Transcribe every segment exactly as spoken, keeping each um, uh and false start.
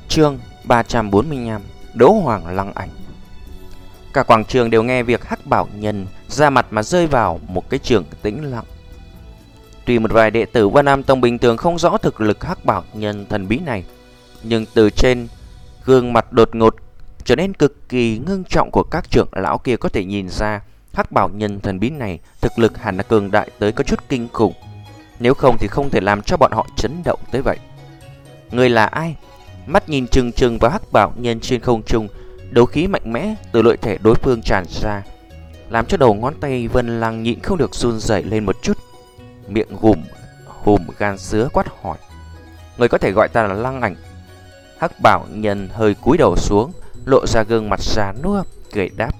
Chương ba trăm bốn mươi lăm. Đỗ Hoàng Lăng Ảnh. Cả quảng trường đều nghe việc Hắc Bảo Nhân ra mặt mà rơi vào một cái trường tĩnh lặng. Tuy một vài đệ tử Vân Nam Tông bình thường không rõ thực lực Hắc Bảo Nhân thần bí này, nhưng từ trên gương mặt đột ngột trở nên cực kỳ ngưng trọng của các trưởng lão kia có thể nhìn ra Hắc Bảo Nhân thần bí này thực lực hẳn là cường đại tới có chút kinh khủng. Nếu không thì không thể làm cho bọn họ chấn động tới vậy. Người là ai? Mắt nhìn chừng chừng vào Hắc Bảo Nhân trên không trung, đấu khí mạnh mẽ từ nội thể đối phương tràn ra, làm cho đầu ngón tay Vân Lăng nhịn không được run rẩy lên một chút. Miệng gùm hùm gan sứa quát hỏi: người có thể gọi ta là Lăng Ảnh? Hắc Bảo Nhân hơi cúi đầu xuống, lộ ra gương mặt già nua, cười đáp: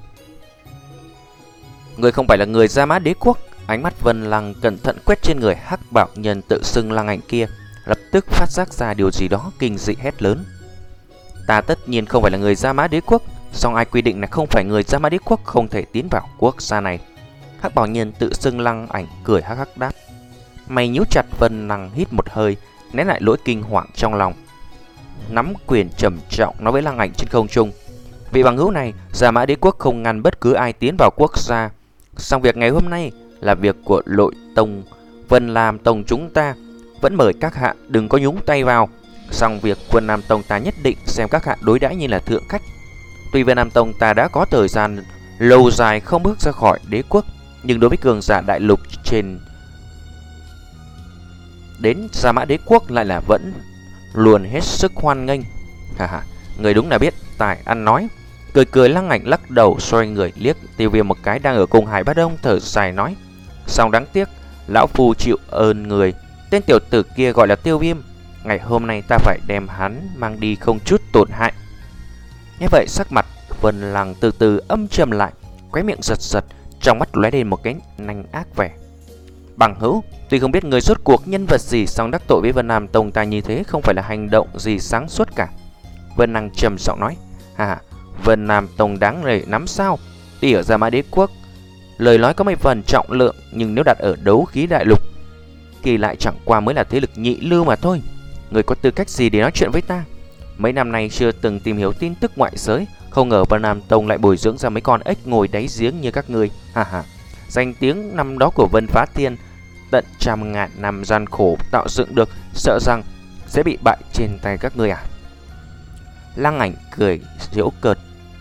người không phải là người Gia Mã Đế Quốc. Ánh mắt Vân Lăng cẩn thận quét trên người Hắc Bảo Nhân tự xưng Lăng Ảnh kia, lập tức phát giác ra điều gì đó kinh dị hét lớn: ta tất nhiên không phải là người Gia Mã Đế Quốc, song ai quy định là không phải người Gia Mã Đế Quốc không thể tiến vào quốc gia này? Hắc Bảo Nhân tự xưng Lăng Ảnh cười hắc hắc đáp. Mày nhíu chặt. Vân Lăng hít một hơi, nén lại nỗi kinh hoàng trong lòng, nắm quyền trầm trọng nói với Lăng Ảnh trên không trung: vị bằng hữu này, Gia Mã Đế Quốc không ngăn bất cứ ai tiến vào quốc gia, song việc ngày hôm nay là việc của Nội Tông Vân Nam Tông chúng ta, vẫn mời các hạ đừng có nhúng tay vào. Song việc Vân Nam Tông ta nhất định xem các hạ đối đãi như là thượng khách. Tuy Vân Nam Tông ta đã có thời gian lâu dài không bước ra khỏi đế quốc, nhưng đối với cường giả đại lục trên đến Gia Mã Đế Quốc lại là vẫn luôn hết sức hoan nghênh. Ha ha, người đúng là biết tài ăn nói. Cười cười Lăng Ảnh lắc đầu, xoay người liếc Tiêu Viêm một cái đang ở cùng Hải Bá Đông, thở dài nói: song đáng tiếc, lão phu chịu ơn người. Tên tiểu tử kia gọi là Tiêu Viêm, ngày hôm nay ta phải đem hắn mang đi không chút tổn hại. Nghe vậy sắc mặt Vân Lăng từ từ âm trầm lại, khóe miệng giật giật, trong mắt lóe lên một cái nanh ác vẻ. Bằng hữu, tuy không biết người rốt cuộc nhân vật gì, song đắc tội với Vân Nam Tông ta như thế không phải là hành động gì sáng suốt cả. Vân Lăng trầm giọng nói: hà, Vân Nam Tông đáng để nắm sao? Tuy ở Gia Mã Đế Quốc lời nói có mấy phần trọng lượng, nhưng nếu đặt ở đấu khí đại lục thì lại chẳng qua mới là thế lực nhị lưu mà thôi. Người có tư cách gì để nói chuyện với ta? Mấy năm nay chưa từng tìm hiểu tin tức ngoại giới, không ngờ Vân Nam Tông lại bồi dưỡng ra mấy con ếch ngồi đáy giếng như các ngươi. Ha ha, danh tiếng năm đó của Vân Phá Thiên tận trăm ngàn năm gian khổ tạo dựng được, sợ rằng sẽ bị bại trên tay các ngươi à? Lăng Ảnh cười giễu cợt.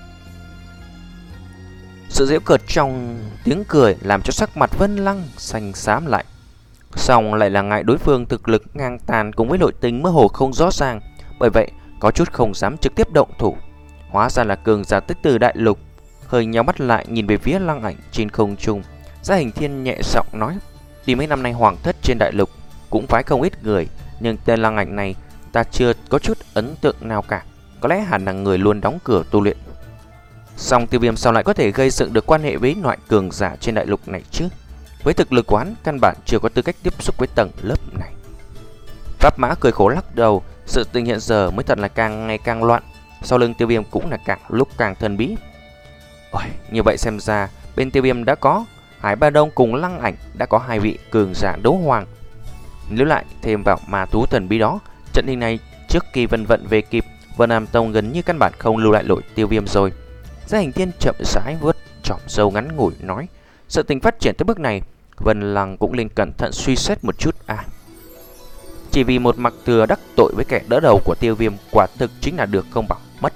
Sự giễu cợt trong tiếng cười làm cho sắc mặt Vân Lăng xanh xám lại. Song lại là ngại đối phương thực lực ngang tàn cùng với nội tình mơ hồ không rõ ràng, bởi vậy có chút không dám trực tiếp động thủ. Hóa ra là cường giả tới từ đại lục. Hơi nhắm mắt lại nhìn về phía Lăng Ảnh trên không trung, Gia Hình Thiên nhẹ giọng nói: tuy mấy năm nay hoàng thất trên đại lục cũng phái không ít người, nhưng tên Lăng Ảnh này ta chưa có chút ấn tượng nào cả. Có lẽ hẳn là người luôn đóng cửa tu luyện. Song Tiêu Viêm sao lại có thể gây dựng được quan hệ với loại cường giả trên đại lục này chứ? Với thực lực quán căn bản chưa có tư cách tiếp xúc với tầng lớp này. Pháp Mã cười khổ lắc đầu. Sự tình hiện giờ mới thật là càng ngày càng loạn, sau lưng Tiêu Viêm cũng là càng lúc càng thần bí. Ôi, như vậy xem ra bên Tiêu Viêm đã có Hải Ba Đông cùng Lăng Ảnh, đã có hai vị cường giả đấu hoàng. Nếu lại thêm vào ma thú thần bí đó, trận hình này trước khi Vân Vận về kịp, Vân Nam Tông gần như căn bản không lưu lại nổi Tiêu Viêm rồi. Gia Hình Thiên chậm rãi vuốt chòm râu ngắn ngủi nói: sự tình phát triển tới bước này, Vân Lăng cũng lên cẩn thận suy xét một chút à. Chỉ vì một mặc thừa đắc tội với kẻ đỡ đầu của Tiêu Viêm, quả thực chính là được không bằng mất.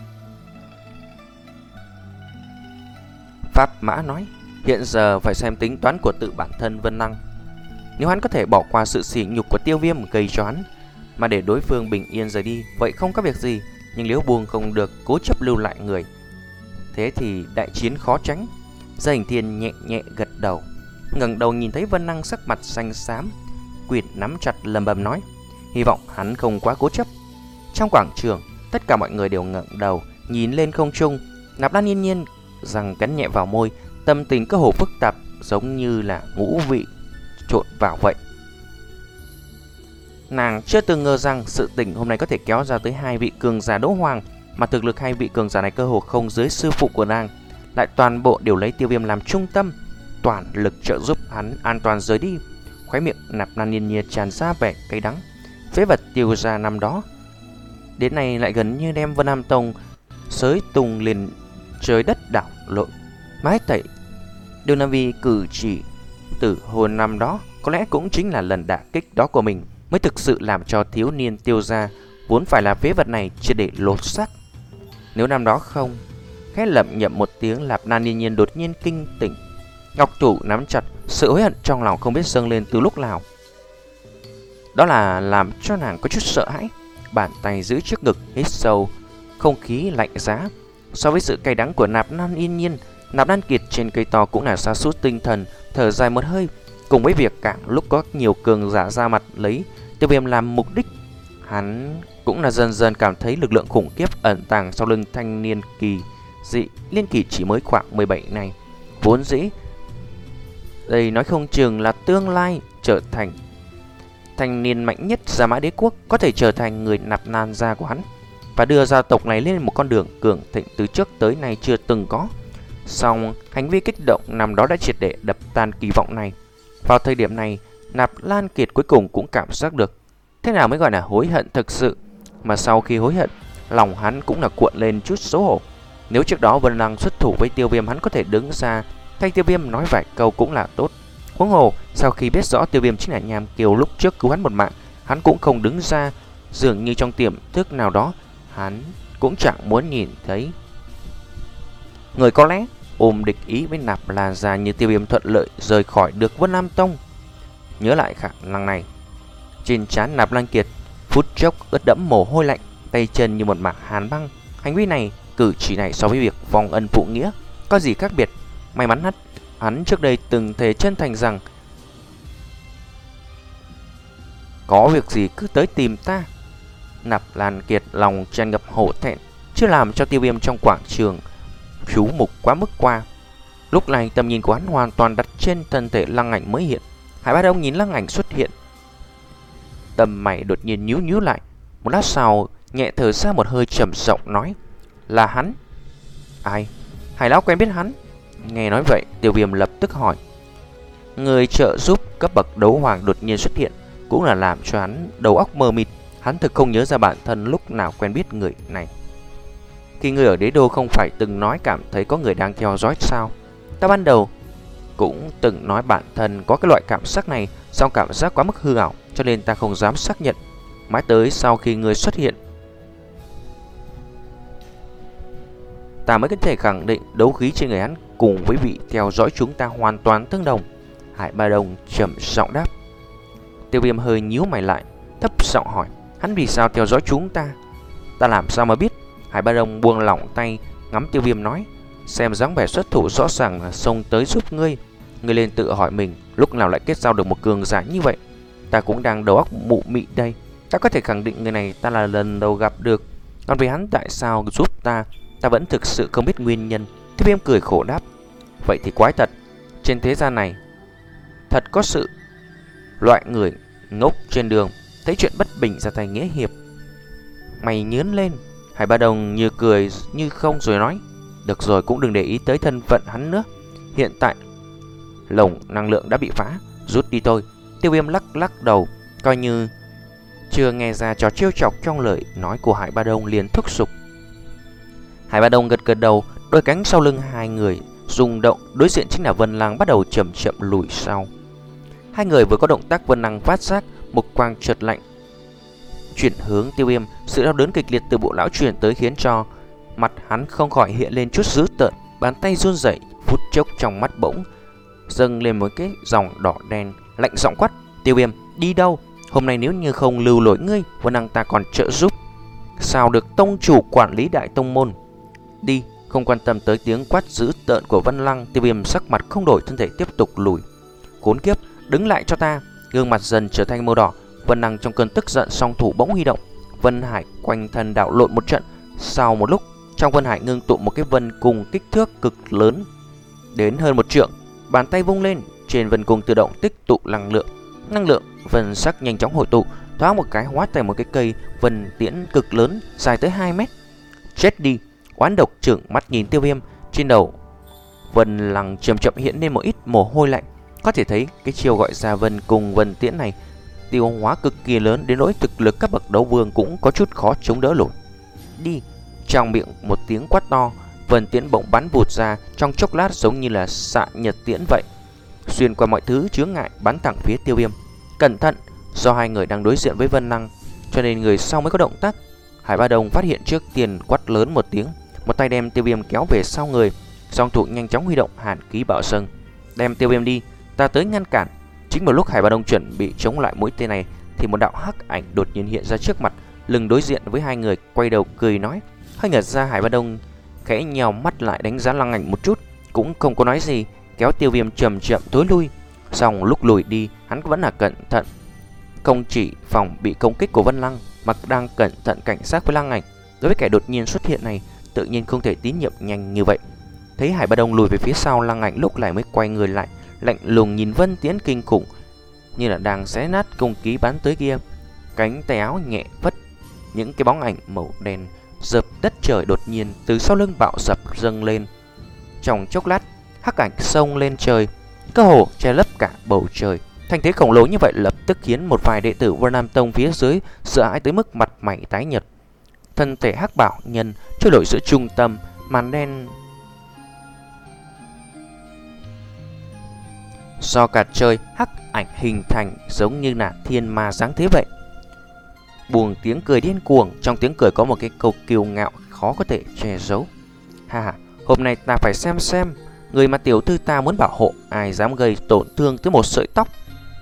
Pháp Mã nói: hiện giờ phải xem tính toán của tự bản thân Vân Lăng. Nếu hắn có thể bỏ qua sự sỉ nhục của Tiêu Viêm gây cho hắn, mà để đối phương bình yên rời đi, vậy không có việc gì. Nhưng nếu buông không được, cố chấp lưu lại người, thế thì đại chiến khó tránh. Gia Hình Thiên nhẹ nhẹ gật đầu, ngẩng đầu nhìn thấy Vân Lăng sắc mặt xanh xám, quyền nắm chặt lầm bầm nói: hy vọng hắn không quá cố chấp. Trong quảng trường, tất cả mọi người đều ngẩng đầu nhìn lên không trung. Nạp Lan Yên Nhiên răng cắn nhẹ vào môi, tâm tình cơ hồ phức tạp, giống như là ngũ vị trộn vào vậy. Nàng chưa từng ngờ rằng sự tình hôm nay có thể kéo ra tới hai vị cường giả đấu hoàng, mà thực lực hai vị cường giả này cơ hồ không dưới sư phụ của nàng, lại toàn bộ đều lấy Tiêu Viêm làm trung tâm, toàn lực trợ giúp hắn an toàn rời đi. Khóe miệng Nạp Lan Yên Nhiên tràn ra vẻ cay đắng. Phế vật Tiêu gia năm đó đến nay lại gần như đem Vân Nam Tông xới tung liền trời đất đảo lộn, mái tẩy. Điều là vì cử chỉ từ hồi năm đó có lẽ cũng chính là lần đả kích đó của mình mới thực sự làm cho thiếu niên Tiêu gia vốn phải là phế vật này triệt để lột xác. Nếu năm đó không, khẽ lẩm nhẩm một tiếng, Lạp Lan Yên Nhiên đột nhiên kinh tỉnh, ngọc thủ nắm chặt, sự hối hận trong lòng không biết dâng lên từ lúc nào. Đó là làm cho nàng có chút sợ hãi, bàn tay giữ trước ngực, hít sâu không khí lạnh giá. So với sự cay đắng của Nạp Lan Yên Nhiên, Nạp Lan Kiệt trên cây to cũng là sa sút tinh thần, thở dài một hơi. Cùng với việc càng lúc có nhiều cường giả ra mặt lấy Tiêu Viêm làm mục đích, hắn cũng là dần dần cảm thấy lực lượng khủng khiếp ẩn tàng sau lưng thanh niên kỳ dị liên kỳ chỉ mới khoảng mười bảy này. Vốn dĩ đây nói không chừng là tương lai trở thành thanh niên mạnh nhất Gia Mã Đế Quốc, có thể trở thành người Nạp Lan gia của hắn và đưa gia tộc này lên một con đường cường thịnh từ trước tới nay chưa từng có. Song hành vi kích động năm đó đã triệt để đập tan kỳ vọng này. Vào thời điểm này, Nạp Lan Kiệt cuối cùng cũng cảm giác được thế nào mới gọi là hối hận thực sự. Mà sau khi hối hận, lòng hắn cũng là cuộn lên chút xấu hổ. Nếu trước đó Vân Lăng xuất thủ với Tiêu Viêm, hắn có thể đứng ra thay Tiêu Viêm nói vài câu cũng là tốt. Huống hồ sau khi biết rõ Tiêu Viêm chính là Nham Kiều lúc trước cứu hắn một mạng, hắn cũng không đứng ra. Dường như trong tiềm thức nào đó, hắn cũng chẳng muốn nhìn thấy người có lẽ ôm địch ý với Nạp Lan gia như Tiêu Viêm thuận lợi rời khỏi được Vân Nam Tông. Nhớ lại khả năng này, trên trán Nạp Lan Kiệt phút chốc ướt đẫm mồ hôi lạnh, tay chân như một mảng hàn băng. Hành vi này, cử chỉ này so với việc vong ân phụ nghĩa có gì khác biệt. May mắn hắn, hắn trước đây từng thề chân thành rằng có việc gì cứ tới tìm ta. Nạp Lan Kiệt lòng tràn ngập hổ thẹn, chưa làm cho Tiêu Viêm trong quảng trường chú mục quá mức qua. Lúc này tầm nhìn của hắn hoàn toàn đặt trên thân thể Lăng Ảnh mới hiện. Hải Bá Đông nhìn Lăng Ảnh xuất hiện, tầm mày đột nhiên nhíu nhíu lại. Một lát sau nhẹ thở ra một hơi, trầm giọng nói: là hắn. Ai? Hải lão quen biết hắn? Nghe nói vậy, Tiêu Viêm lập tức hỏi. Người trợ giúp cấp bậc đấu hoàng đột nhiên xuất hiện, cũng là làm cho hắn đầu óc mờ mịt. Hắn thực không nhớ ra bản thân lúc nào quen biết người này. Khi người ở đế đô không phải từng nói cảm thấy có người đang theo dõi sao? Ta ban đầu cũng từng nói bản thân có cái loại cảm giác này, song cảm giác quá mức hư ảo, cho nên ta không dám xác nhận. Mãi tới sau khi người xuất hiện, ta mới có thể khẳng định đấu khí trên người hắn cùng với vị theo dõi chúng ta hoàn toàn tương đồng. Hải Ba Đông trầm giọng đáp. Tiêu Viêm hơi nhíu mày lại, thấp giọng hỏi: hắn vì sao theo dõi chúng ta? Ta làm sao mà biết? Hải Ba Đông buông lỏng tay, ngắm Tiêu Viêm nói: xem dáng vẻ xuất thủ rõ ràng là xông tới giúp ngươi. Ngươi lên tự hỏi mình, lúc nào lại kết giao được một cường giả như vậy? Ta cũng đang đầu óc mụ mị đây. Ta có thể khẳng định người này ta là lần đầu gặp được. Còn vì hắn tại sao giúp ta, ta vẫn thực sự không biết nguyên nhân. Tiêu Viêm cười khổ đáp: vậy thì quái thật, trên thế gian này thật có sự loại người ngốc trên đường thấy chuyện bất bình ra tay nghĩa hiệp. Mày nhớn lên. Hải Ba Đông như cười như không rồi nói: được rồi, cũng đừng để ý tới thân phận hắn nữa. Hiện tại lồng năng lượng đã bị phá, rút đi thôi. Tiêu Viêm lắc lắc đầu, coi như chưa nghe ra trò trêu chọc trong lời nói của Hải Ba Đông, liền thúc giục. Hải Ba Đông gật gật đầu, đôi cánh sau lưng hai người rung động, đối diện chính là Vân Lăng bắt đầu chậm chậm lùi sau. Hai người vừa có động tác, Vân Lăng phát giác một quang chợt lạnh chuyển hướng Tiêu Viêm. Sự đau đớn kịch liệt từ bộ lão truyền tới khiến cho mặt hắn không khỏi hiện lên chút dữ tợn, bàn tay run rẩy, phút chốc trong mắt bỗng dâng lên một cái dòng đỏ đen, lạnh giọng quát: Tiêu Viêm, đi đâu? Hôm nay nếu như không lưu lỗi ngươi, Vân Lăng ta còn trợ giúp sao được tông chủ quản lý đại tông môn. Đi. Không quan tâm tới tiếng quát dữ tợn của Vân Lăng, Tiêu Viêm sắc mặt không đổi, thân thể tiếp tục lùi. Khốn kiếp, đứng lại cho ta! Gương mặt dần trở thành màu đỏ. Vân Lăng trong cơn tức giận, song thủ bỗng huy động, Vân Hải quanh thân đảo lộn một trận. Sau một lúc, trong Vân Hải ngưng tụ một cái vân cùng kích thước cực lớn đến hơn một trượng. Bàn tay vung lên, trên vân cung tự động tích tụ năng lượng. Năng lượng vân sắc nhanh chóng hội tụ, thoáng một cái hóa thành một cái cây vân tiễn cực lớn dài tới hai mét. Chết đi! Oán độc trừng mắt nhìn Tiêu Viêm. Trên đầu Vân Lăng chậm chậm hiện lên một ít mồ hôi lạnh. Có thể thấy cái chiêu gọi ra vân cùng vân tiễn này tiêu hóa cực kỳ lớn đến nỗi thực lực các bậc đấu vương cũng có chút khó chống đỡ nổi. Đi! Trong miệng một tiếng quát to, vân tiễn bỗng bắn vụt ra, trong chốc lát giống như là xạ nhật tiễn vậy, xuyên qua mọi thứ chướng ngại bắn thẳng phía Tiêu Viêm. Cẩn thận! Do hai người đang đối diện với Vân Lăng, cho nên người sau mới có động tác. Hải Ba Đông phát hiện trước tiên, quát lớn một tiếng, một tay đem Tiêu Viêm kéo về sau người, song thủ nhanh chóng huy động hàn khí bạo sâng, đem Tiêu Viêm đi, ta tới ngăn cản. Chính vào lúc Hải Ba Đông chuẩn bị chống lại mũi tên này, thì một đạo hắc ảnh đột nhiên hiện ra trước mặt, lưng đối diện với hai người, quay đầu cười nói. Hơi ngẩn ra, Hải Ba Đông khẽ nhào mắt lại đánh giá Lăng Ảnh một chút, cũng không có nói gì, kéo Tiêu Viêm chậm chậm tối lui. Xong lúc lùi đi, hắn vẫn là cẩn thận, không chỉ phòng bị công kích của Vân Lăng, mà đang cẩn thận cảnh giác với Lăng Ảnh. Đối với kẻ đột nhiên xuất hiện này, tự nhiên không thể tín nhiệm nhanh như vậy. Thấy Hải Ba Đông lùi về phía sau, Lăng Ảnh lúc này mới quay người lại, lạnh lùng nhìn Vân Tiễn kinh khủng, như là đang xé nát công ký bắn tới kia. Cánh tay áo nhẹ vất, những cái bóng ảnh màu đen dập đất trời đột nhiên từ sau lưng bạo dập dâng lên. Trong chốc lát, hắc ảnh xông lên trời, cơ hồ che lấp cả bầu trời. Thành thế khổng lồ như vậy lập tức khiến một vài đệ tử Vân Nam Tông phía dưới sợ hãi tới mức mặt mày tái nhợt. Thân thể hắc bảo nhân trôi nổi giữa trung tâm màn đen do cả trời hắc ảnh hình thành, giống như là thiên ma dáng thế vậy. Buông tiếng cười điên cuồng, trong tiếng cười có một cái câu kiêu ngạo khó có thể che giấu. Ha ha, hôm nay ta phải xem xem người mà tiểu thư ta muốn bảo hộ ai dám gây tổn thương tới một sợi tóc.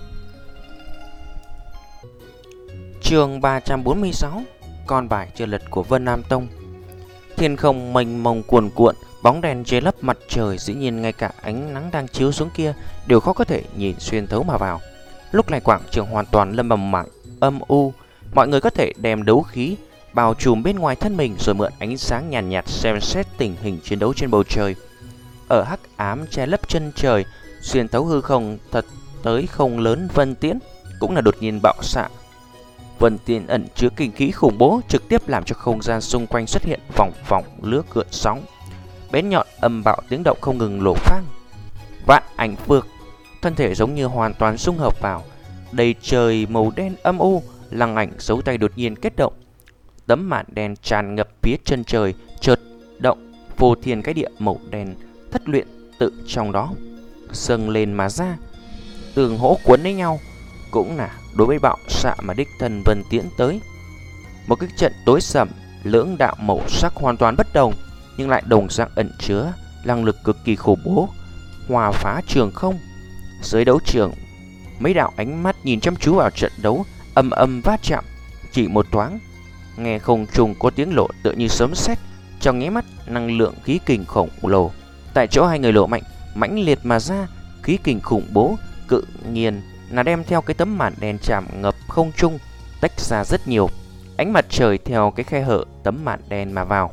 Chương ba trăm bốn mươi sáu, con bài chưa lật của Vân Nam Tông. Thiên không mênh mông cuồn cuộn, bóng đèn che lấp mặt trời, dĩ nhiên ngay cả ánh nắng đang chiếu xuống kia đều khó có thể nhìn xuyên thấu mà vào. Lúc này quảng trường hoàn toàn lâm vào mảng âm u, mọi người có thể đem đấu khí bao trùm bên ngoài thân mình, rồi mượn ánh sáng nhàn nhạt, nhạt xem xét tình hình chiến đấu trên bầu trời. Ở hắc ám che lấp chân trời, xuyên thấu hư không thật tới không lớn Vân Tiễn cũng là đột nhiên bạo xạ. Vân Tiễn ẩn chứa kinh khí khủng bố, trực tiếp làm cho không gian xung quanh xuất hiện vòng vòng lướt gợn sóng, bén nhọn âm bạo tiếng động không ngừng nổ vang. Vạn ảnh phược, thân thể giống như hoàn toàn xung hợp vào đầy trời màu đen âm u. Lăng Ảnh giấu tay đột nhiên kết động, tấm màn đen tràn ngập phía chân trời chợt động, vô thiên cái địa màu đen thất luyện tự trong đó dâng lên mà ra, tường hỗ cuốn lấy nhau, cũng là đối với bạo xạ mà đích thân Vân Tiễn tới. Một cái trận tối sầm, lưỡng đạo màu sắc hoàn toàn bất đồng, nhưng lại đồng dạng ẩn chứa năng lực cực kỳ khủng bố, hòa phá trường không. Dưới đấu trường, mấy đạo ánh mắt nhìn chăm chú vào trận đấu, âm âm va chạm. Chỉ một thoáng, nghe không trùng có tiếng lộ tựa như sấm sét, trong nháy mắt năng lượng khí kình khổng lồ tại chỗ hai người lộ mạnh mãnh liệt mà ra. Khí kình khủng bố cự nhiên là đem theo cái tấm màn đen chạm ngập không trung, tách ra rất nhiều ánh mặt trời theo cái khe hở tấm màn đen mà vào.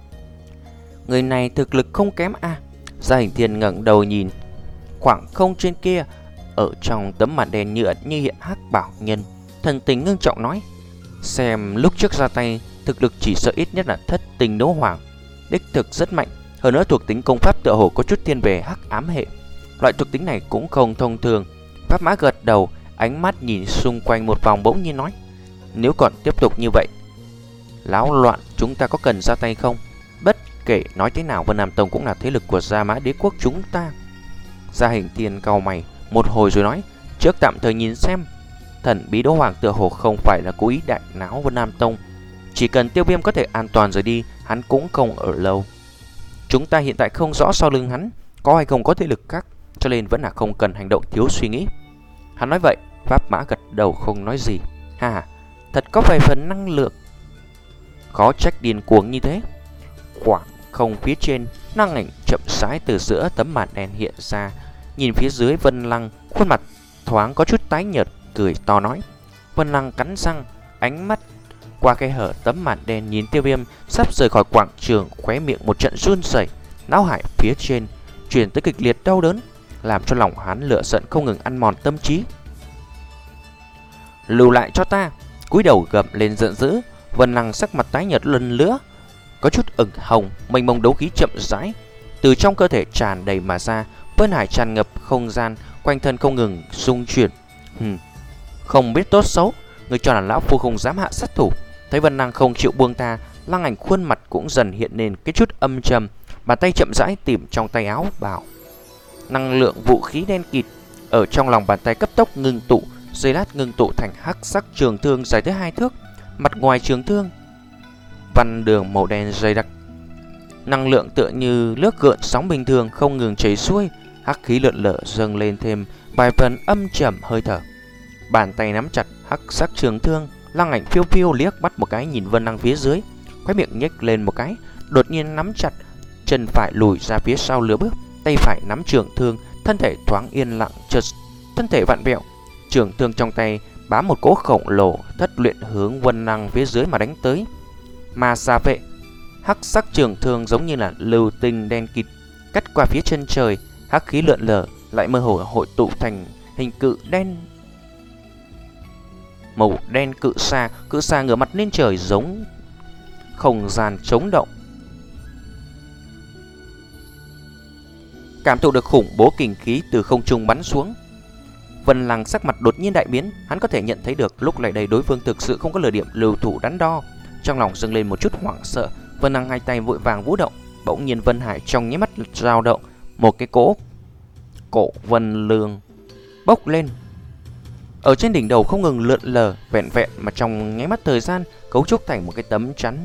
Người này thực lực không kém a. À. Gia Hình Thiên ngẩng đầu nhìn khoảng không trên kia, ở trong tấm màn đen như ẩn như hiện hắc bảo nhân, thần tình ngưng trọng nói: xem lúc trước ra tay, thực lực chỉ sợ ít nhất là thất tình đấu hoàng, đích thực rất mạnh. Hơn nữa thuộc tính công pháp tựa hồ có chút thiên về hắc ám hệ, loại thuộc tính này cũng không thông thường. Pháp Mã gật đầu, ánh mắt nhìn xung quanh một vòng bỗng nhiên nói: nếu còn tiếp tục như vậy, láo loạn, chúng ta có cần ra tay không? Bất kể nói thế nào, Vân Nam Tông cũng là thế lực của Gia Mã Đế quốc chúng ta. Gia Hình Thiên cau mày một hồi rồi nói: trước tạm thời nhìn xem. Thần bí đấu hoàng tựa hồ không phải là cố ý đại náo Vân Nam Tông, chỉ cần Tiêu Viêm có thể an toàn rời đi, hắn cũng không ở lâu. Chúng ta hiện tại không rõ sau lưng hắn có hay không có thế lực khác, cho nên vẫn là không cần hành động thiếu suy nghĩ. Hắn nói vậy, Pháp Mã gật đầu không nói gì. Ha, thật có vài phần năng lượng, khó trách điên cuồng như thế. Khoảng không phía trên, Lăng Ảnh chậm rãi từ giữa tấm màn đen hiện ra, nhìn phía dưới Vân Lăng, khuôn mặt thoáng có chút tái nhợt, cười to nói. Vân Lăng cắn răng, ánh mắt qua cái hở tấm màn đen nhìn Tiêu Viêm sắp rời khỏi quảng trường, khóe miệng một trận run rẩy, não hải phía trên truyền tới kịch liệt đau đớn, làm cho lòng hắn lửa giận không ngừng ăn mòn tâm trí. Lưu lại cho ta! Cúi đầu gầm lên giận dữ. Vân Lăng sắc mặt tái nhợt lần nữa, có chút ửng hồng, mênh mông đấu khí chậm rãi từ trong cơ thể tràn đầy mà ra. Vân hải tràn ngập không gian, quanh thân không ngừng xung chuyển. Hừm, Không biết tốt xấu, người cho là lão phu không dám hạ sát thủ. Thấy Vân Năng không chịu buông ta, Lăng Ảnh khuôn mặt cũng dần hiện lên cái chút âm trầm, bàn tay chậm rãi tìm trong tay áo bảo. Năng lượng vũ khí đen kịt ở trong lòng bàn tay cấp tốc ngưng tụ, giây lát ngưng tụ thành hắc sắc trường thương dài tới hai thước. Mặt ngoài trường thương văn đường màu đen dày đặc, năng lượng tựa như nước gợn sóng bình thường không ngừng chảy xuôi, hắc khí lượn lờ dâng lên thêm vài phần âm trầm hơi thở. Bàn tay nắm chặt hắc sắc trường thương, Lăng Ảnh phiêu phiêu liếc mắt một cái nhìn Vân Năng phía dưới, khóe miệng nhếch lên một cái, đột nhiên nắm chặt chân phải lùi ra phía sau lửa bước, tay phải nắm trường thương, thân thể thoáng yên lặng, chợt thân thể vặn vẹo, trường thương trong tay bám một cỗ khổng lồ thất luyện hướng Vân Năng phía dưới mà đánh tới. Ma Sa Vệ, hắc sắc trường thương giống như là lưu tinh đen kịt cắt qua phía chân trời, hắc khí lượn lờ lại mơ hồ hội tụ thành hình cự đen màu đen cự xa, cự xa ngửa mặt lên trời giống không gian chống động. Cảm thụ được khủng bố kình khí từ không trung bắn xuống, Vân Lăng sắc mặt đột nhiên đại biến, hắn có thể nhận thấy được lúc này đây đối phương thực sự không có lừa điểm lưu thủ đắn đo. Trong lòng dâng lên một chút hoảng sợ, Vân Lăng hai tay vội vàng vũ động, bỗng nhiên Vân Hải trong nháy mắt dao động, một cái cỗ cổ vân lương bốc lên ở trên đỉnh đầu không ngừng lượn lờ, vẹn vẹn mà trong nháy mắt thời gian cấu trúc thành một cái tấm chắn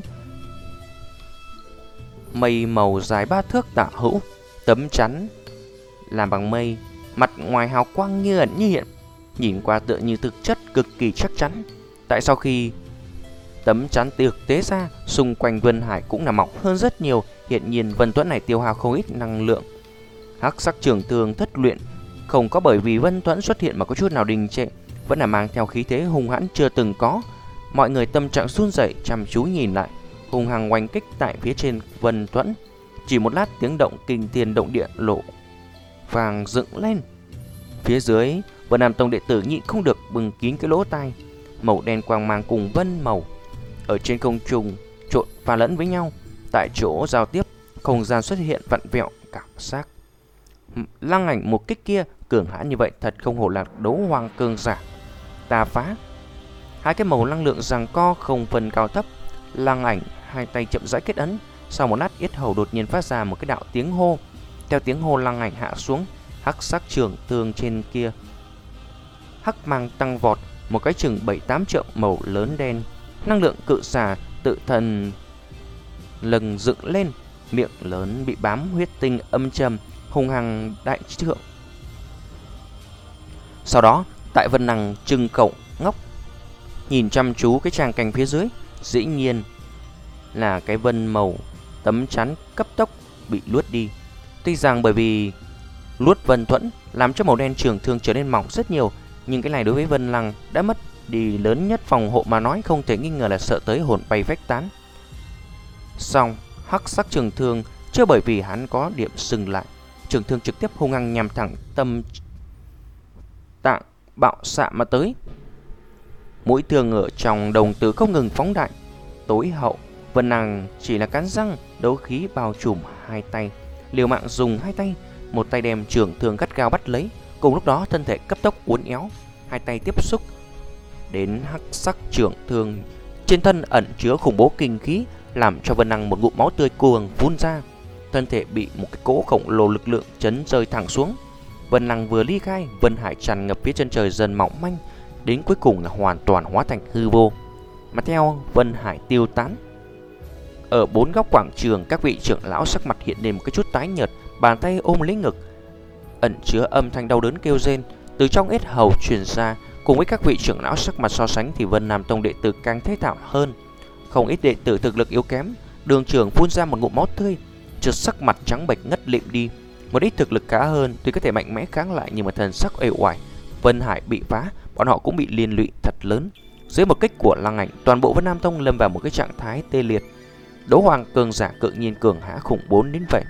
mây màu dài ba thước tả hữu. Tấm chắn làm bằng mây, mặt ngoài hào quang như ẩn như hiện, nhìn qua tựa như thực chất cực kỳ chắc chắn. Tại sau khi tấm chắn được tế ra, xung quanh Vân Hải cũng là mỏng hơn rất nhiều, hiện nhiên Vân Tuẫn này tiêu hao không ít năng lượng. Hắc sắc trường thương thất luyện không có bởi vì Vân Tuẫn xuất hiện mà có chút nào đình trệ, vẫn là mang theo khí thế hung hãn chưa từng có. Mọi người tâm trạng run rẩy chăm chú nhìn lại, hung hăng oanh kích tại phía trên Vân Tuẫn. Chỉ một lát tiếng động kinh thiên động địa lộ vàng dựng lên. Phía dưới, Vân Nam Tông đệ tử nhịn không được bưng kín cái lỗ tai. Màu đen quang mang cùng vân màu ở trên không trung trộn pha lẫn với nhau. Tại chỗ giao tiếp, không gian xuất hiện vặn vẹo cảm giác. Lăng Ảnh một kích kia cường hãn như vậy thật không hổ là đấu hoàng cường giả. Tà phá. Hai cái màu năng lượng giằng co không phân cao thấp. Lăng Ảnh hai tay chậm rãi kết ấn, sau một lát yết hầu đột nhiên phát ra một cái đạo tiếng hô. Theo tiếng hô, Lăng Ảnh hạ xuống, hắc sắc trường thương trên kia hắc mang tăng vọt, một cái chừng bảy tám trượng màu lớn đen, năng lượng cự xà tự thần lừng dựng lên, miệng lớn bị bám huyết tinh âm trầm, hung hăng đại trượng. Sau đó, tại Vân Năng trừng cậu ngốc nhìn chăm chú cái tràng cảnh phía dưới, dĩ nhiên là cái vân màu tấm chắn cấp tốc bị luốt đi. Tuy rằng bởi vì luốt Vân Thuẫn làm cho màu đen trường thương trở nên mỏng rất nhiều, nhưng cái này đối với Vân Lăng đã mất đi lớn nhất phòng hộ mà nói, không thể nghi ngờ là sợ tới hồn bay vách tán. Xong, hắc sắc trường thương chưa bởi vì hắn có điểm dừng lại, trường thương trực tiếp hung hăng nhằm thẳng tâm tạng bạo xạ mà tới. Mũi thương ở trong đồng tử không ngừng phóng đại. Tối hậu, Vân Năng chỉ là cắn răng, đấu khí bao trùm hai tay, liều mạng dùng hai tay, một tay đem trường thương gắt gao bắt lấy. Cùng lúc đó thân thể cấp tốc uốn éo, hai tay tiếp xúc đến hắc sắc trường thương, trên thân ẩn chứa khủng bố kinh khí, làm cho Vân Năng một ngụm máu tươi cuồng phun ra. Thân thể bị một cái cỗ khổng lồ lực lượng chấn rơi thẳng xuống. Vân Năng vừa ly khai, Vân Hải tràn ngập phía chân trời dần mỏng manh, đến cuối cùng là hoàn toàn hóa thành hư vô. Mà theo Vân Hải tiêu tán, ở bốn góc quảng trường, các vị trưởng lão sắc mặt hiện lên một cái chút tái nhợt, bàn tay ôm lấy ngực, ẩn chứa âm thanh đau đớn kêu rên từ trong yết hầu truyền ra. Cùng với các vị trưởng lão sắc mặt so sánh thì Vân Nam Tông đệ tử càng thế thảm hơn. Không ít đệ tử thực lực yếu kém, đường trưởng phun ra một ngụm máu tươi, chợt sắc mặt trắng bệch ngất lịm đi. Một ít thực lực khá hơn tuy có thể mạnh mẽ kháng lại, nhưng mà thần sắc uể oải. Vân Hải bị phá, bọn họ cũng bị liên lụy thật lớn. Dưới một kích của Lăng Ảnh, toàn bộ Vân Nam Tông lâm vào một cái trạng thái tê liệt. Đấu hoàng cường giả cự nhiên cường hãn khủng bố đến vậy.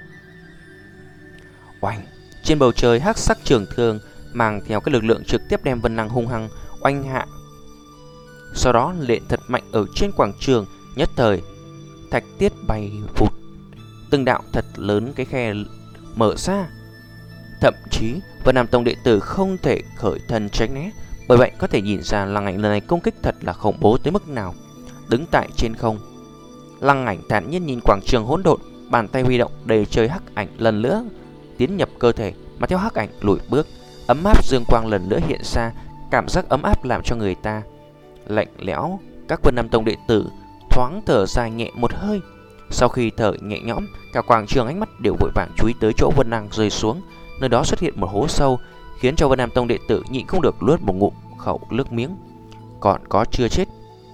Oanh! Trên bầu trời hắc sắc trường thương mang theo cái lực lượng trực tiếp đem Vân Năng hung hăng oanh hạ. Sau đó lện thật mạnh ở trên quảng trường, nhất thời thạch tiết bay vụt, từng đạo thật lớn cái khe mở ra. Thậm chí Vân Nam Tông đệ tử không thể khởi thân tránh né, Bởi vậy có thể nhìn ra Lăng Ảnh lần này công kích thật là khủng bố tới mức nào. Đứng tại trên không, Lăng Ảnh thản nhiên nhìn quảng trường hỗn độn, bàn tay huy động đầy trời hắc ảnh lần nữa tiến nhập cơ thể, mà theo hắc ảnh lùi bước, ấm áp dương quang lần nữa hiện ra, cảm giác ấm áp làm cho người ta lạnh lẽo. Các Vân Nam Tông đệ tử thoáng thở dài nhẹ một hơi. Sau khi thở nhẹ nhõm, cả quảng trường ánh mắt đều vội vàng chú ý tới chỗ Vân Năng rơi xuống. Nơi đó xuất hiện một hố sâu, khiến cho Vân Nam Tông đệ tử nhịn không được nuốt một ngụm khẩu nước miếng. Còn có chưa chết.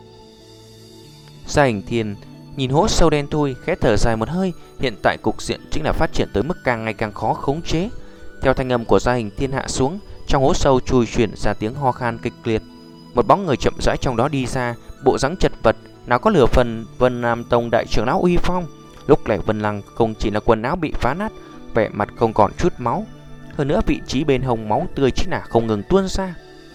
Gia Hình Thiên nhìn hố sâu đen thui, khẽ thở dài một hơi. Hiện tại cục diện chính là phát triển tới mức càng ngày càng khó khống chế. Theo thanh âm của Gia Hình Thiên hạ xuống, trong hố sâu chui chuyển ra tiếng ho khan kịch liệt. Một bóng người chậm rãi trong đó đi ra, bộ dáng chật vật, nào có lửa phần Vân Nam Tông đại trưởng lão uy phong. Lúc này Vân Lăng không chỉ là quần áo bị phá nát, vẻ mặt không còn chút máu, hơn nữa vị trí bên hông máu tươi chính là không ngừng tuôn ra,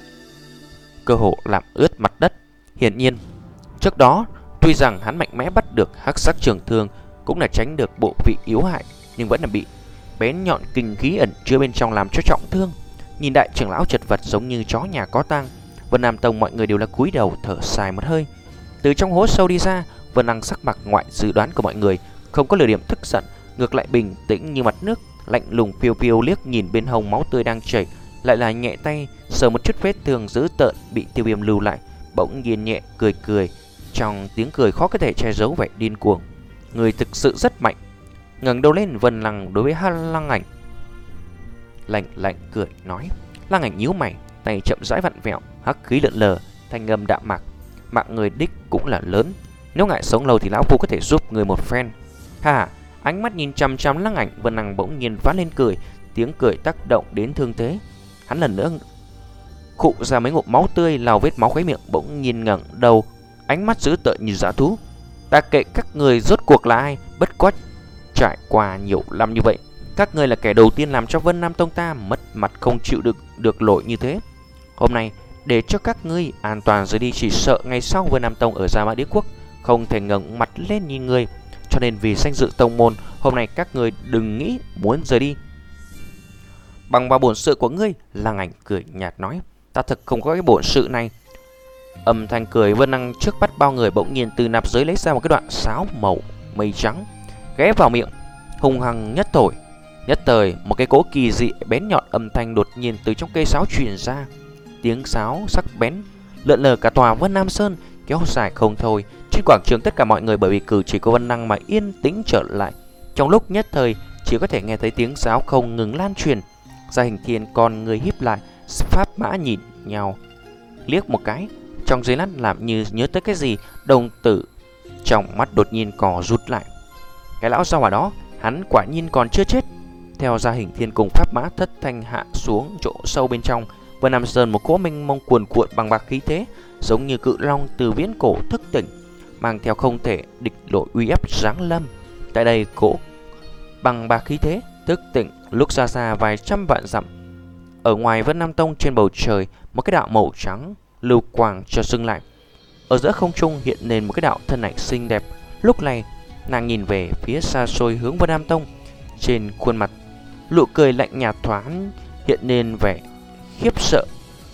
cơ hồ làm ướt mặt đất. Hiển nhiên, trước đó tuy rằng hắn mạnh mẽ bắt được hắc sắc trường thương, cũng là tránh được bộ vị yếu hại, nhưng vẫn là bị bén nhọn kinh khí ẩn chứa bên trong làm cho trọng thương. Nhìn đại trưởng lão chật vật giống như chó nhà có tang, Vân Nam Tông mọi người đều là cúi đầu thở dài một hơi. Từ trong hố sâu đi ra, Vân Năng sắc mặt ngoại dự đoán của mọi người, không có lửa điểm tức giận, ngược lại bình tĩnh như mặt nước, lạnh lùng phiêu phiêu liếc nhìn bên hông máu tươi đang chảy, lại là nhẹ tay sờ một chút vết thương dữ tợn bị Tiêu Viêm lưu lại, bỗng nhiên nhẹ cười cười, trong tiếng cười khó có thể che giấu vẻ điên cuồng. Người thực sự rất mạnh. Ngẩng đầu lên, Vân Năng đối với Lăng Ảnh lạnh lạnh cười nói. Lăng Ảnh nhíu mày, tay chậm rãi vặn vẹo, hắc khí lượn lờ, thanh âm đạm mạc. Mạng người đích cũng là lớn, nếu ngại sống lâu thì lão phu có thể giúp người một phen. Ha, ánh mắt nhìn chăm chăm Lăng Ảnh, Vân Năng bỗng nhiên phá lên cười, tiếng cười tác động đến thương thế. Hắn lần nữa khụ ra mấy ngụm máu tươi, lau vết máu khóe miệng, bỗng nhiên ngẩng đầu, ánh mắt dữ tợn như dã thú. Ta kệ các người rốt cuộc là ai, bất quá trải qua nhiều năm như vậy, các người là kẻ đầu tiên làm cho Vân Nam Tông ta mất mặt không chịu được được lỗi như thế. Hôm nay để cho các ngươi an toàn rời đi, chỉ sợ ngày sau Vân Nam Tông ở Gia Mã Đế Quốc không thể ngẩng mặt lên nhìn người. Cho nên vì danh dự tông môn, hôm nay các ngươi đừng nghĩ muốn rời đi. Bằng vào bổn sự của ngươi, Lăng Ảnh cười nhạt nói. Ta thật không có cái bổn sự này. Âm thanh cười Vân Năng trước bắt bao người, bỗng nhiên từ nạp giới lấy ra một cái đoạn sáo màu mây trắng, ghé vào miệng, hung hăng nhất thổi. Nhất thời một cái cỗ kỳ dị bén nhọn âm thanh đột nhiên từ trong cây sáo truyền ra. Tiếng sáo sắc bén lượn lờ cả tòa Vân Nam Sơn, kéo dài không thôi. Trên quảng trường tất cả mọi người bởi vì cử chỉ của Vân Năng mà yên tĩnh trở lại. Trong lúc nhất thời chỉ có thể nghe thấy tiếng sáo không ngừng lan truyền. Gia Hình Thiên con người híp lại, pháp mã nhìn nhau liếc một cái, trong giây lát làm như nhớ tới cái gì, đồng tử trong mắt đột nhiên cò rút lại. Cái lão sao ở đó, hắn quả nhiên còn chưa chết. Theo Gia Hình Thiên cùng pháp mã thất thanh hạ xuống chỗ sâu bên trong Vân Nam Sơn, một cỗ mênh mông cuồn cuộn bằng bạc khí thế, giống như cự long từ viễn cổ thức tỉnh, mang theo không thể địch nổi uy áp giáng lâm. Tại đây cỗ bằng bạc khí thế thức tỉnh lúc xa xa vài trăm vạn dặm. Ở ngoài Vân Nam Tông, trên bầu trời, một cái đạo màu trắng lưu quang chợt dừng lại. Ở giữa không trung hiện lên một cái đạo thân ảnh xinh đẹp. Lúc này nàng nhìn về phía xa xôi hướng Vân Nam Tông, trên khuôn mặt nụ cười lạnh nhạt thoáng hiện lên vẻ khiếp sợ.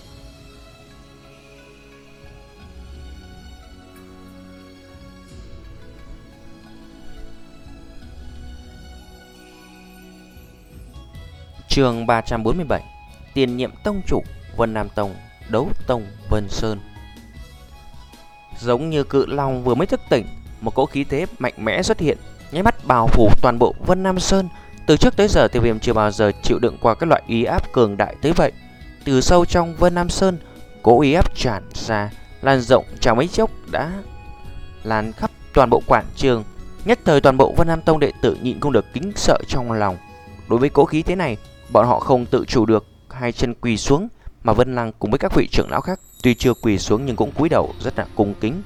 Chương ba trăm bốn mươi bảy. Tiền nhiệm tông chủ Vân Nam Tông, đấu tông Vân Sơn. Giống như cự long vừa mới thức tỉnh, một cỗ khí thế mạnh mẽ xuất hiện, nháy mắt bao phủ toàn bộ Vân Nam Sơn. Từ trước tới giờ Tiêu Viêm chưa bao giờ chịu đựng qua các loại uy áp cường đại tới vậy. Từ sâu trong Vân Nam Sơn, cỗ uy áp tràn ra, lan rộng chẳng mấy chốc đã lan khắp toàn bộ quảng trường. Nhất thời toàn bộ Vân Nam Tông đệ tử nhịn không được kính sợ trong lòng. Đối với cỗ khí thế này, bọn họ không tự chủ được hai chân quỳ xuống, mà Vân Lăng cùng với các vị trưởng lão khác tuy chưa quỳ xuống nhưng cũng cúi đầu rất là cung kính.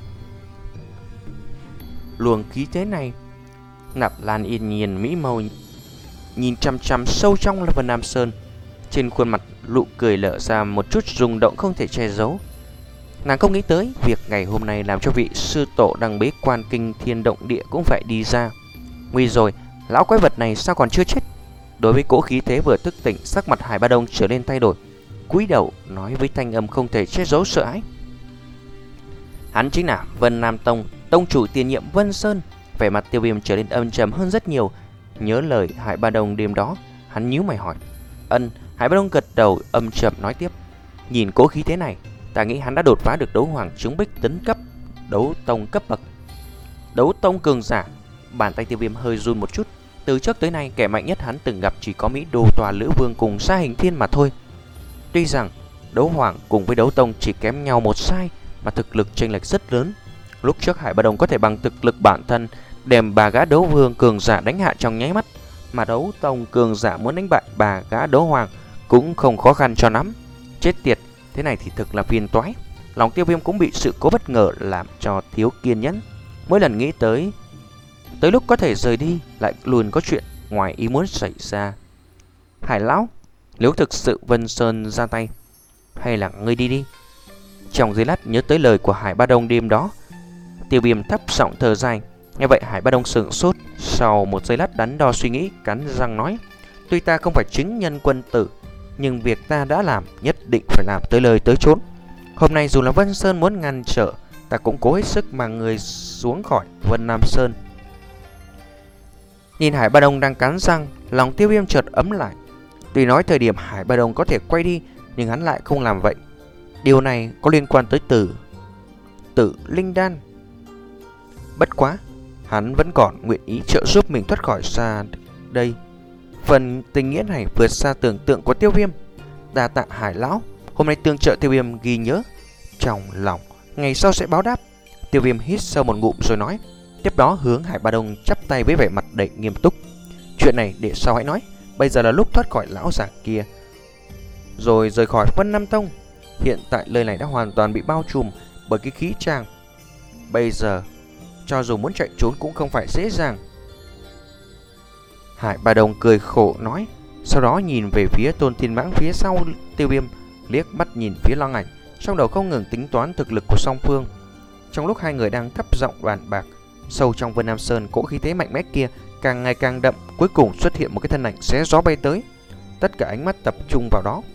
Luồng khí thế này, Nạp Lan yên nhiên mỹ mâu nhìn chăm chăm sâu trong Vân Nam Sơn, trên khuôn mặt nụ cười lở ra một chút rung động không thể che giấu. Nàng không nghĩ tới việc ngày hôm nay làm cho vị sư tổ đang bế quan kinh thiên động địa cũng phải đi ra. Nguy rồi, lão quái vật này sao còn chưa chết? Đối với cỗ khí thế vừa thức tỉnh, sắc mặt Hải Ba Đông trở nên thay đổi. cúi đầu nói với thanh âm không thể che giấu sợ hãi: hắn chính là Vân Nam Tông tông chủ tiền nhiệm Vân Sơn. Vẻ mặt Tiêu Viêm trở nên âm trầm hơn rất nhiều. Nhớ lời Hải Ba Đông đêm đó, hắn nhíu mày hỏi: Ân. Hải Ba Đông gật đầu âm trầm nói tiếp: nhìn cố khí thế này, ta nghĩ hắn đã đột phá được đấu hoàng trướng bích tấn cấp đấu tông cấp bậc. Đấu tông cường giả. Bàn tay Tiêu Viêm hơi run một chút. Từ trước tới nay, kẻ mạnh nhất hắn từng gặp chỉ có Mỹ Đô Tòa Lữ Vương cùng Sa Hình Thiên mà thôi. Tuy rằng đấu hoàng cùng với đấu tông chỉ kém nhau một sai, mà thực lực chênh lệch rất lớn. Lúc trước Hải Ba Đông có thể bằng thực lực bản thân đem bà gã đấu vương cường giả đánh hạ trong nháy mắt, mà đấu tông cường giả muốn đánh bại bà gã đấu hoàng cũng không khó khăn cho lắm. Chết tiệt, thế này thì thực là phiền toái. Lòng Tiêu Viêm cũng bị sự cố bất ngờ làm cho thiếu kiên nhẫn. Mỗi lần nghĩ tới Tới lúc có thể rời đi, lại luôn có chuyện ngoài ý muốn xảy ra. Hải lão, nếu thực sự Vân Sơn ra tay, hay là ngươi đi đi. Trong giây lát nhớ tới lời của Hải Ba Đông đêm đó, Tiêu Viêm thấp giọng thở dài. Nghe vậy Hải Ba Đông sững sốt, sau một giây lát đắn đo suy nghĩ, cắn răng nói: tuy ta không phải chính nhân quân tử, nhưng việc ta đã làm nhất định phải làm tới lời tới chốn. Hôm nay dù là Vân Sơn muốn ngăn trở, ta cũng cố hết sức mang người xuống khỏi Vân Nam Sơn. Nhìn Hải Ba Đông đang cắn răng, lòng Tiêu Viêm chợt ấm lại. Tuy nói thời điểm Hải Ba Đông có thể quay đi, nhưng hắn lại không làm vậy. Điều này có liên quan tới tử Tử Linh Đan. Bất quá, hắn vẫn còn nguyện ý trợ giúp mình thoát khỏi xa đây. Phần tình nghĩa này vượt xa tưởng tượng của Tiêu Viêm. Đa tạ Hải lão, hôm nay tương trợ Tiêu Viêm ghi nhớ trong lòng, ngày sau sẽ báo đáp. Tiêu Viêm hít sâu một ngụm rồi nói, tiếp đó hướng Hải Ba Đông chắp tay với vẻ mặt đầy nghiêm túc. Chuyện này để sau hãy nói, bây giờ là lúc thoát khỏi lão già kia, rồi rời khỏi Vân Nam Tông. Hiện tại nơi này đã hoàn toàn bị bao trùm bởi cái khí tràng. Bây giờ cho dù muốn chạy trốn cũng không phải dễ dàng. Hải Ba Đông cười khổ nói, sau đó nhìn về phía Tôn Thiên Mãng phía sau Tiêu Viêm, liếc mắt nhìn phía Lăng Ảnh, trong đầu không ngừng tính toán thực lực của song phương. Trong lúc hai người đang thấp giọng bàn bạc, sâu trong Vân Nam Sơn, cỗ khí thế mạnh mẽ kia càng ngày càng đậm. Cuối cùng xuất hiện một cái thân ảnh xé gió bay tới. Tất cả ánh mắt tập trung vào đó.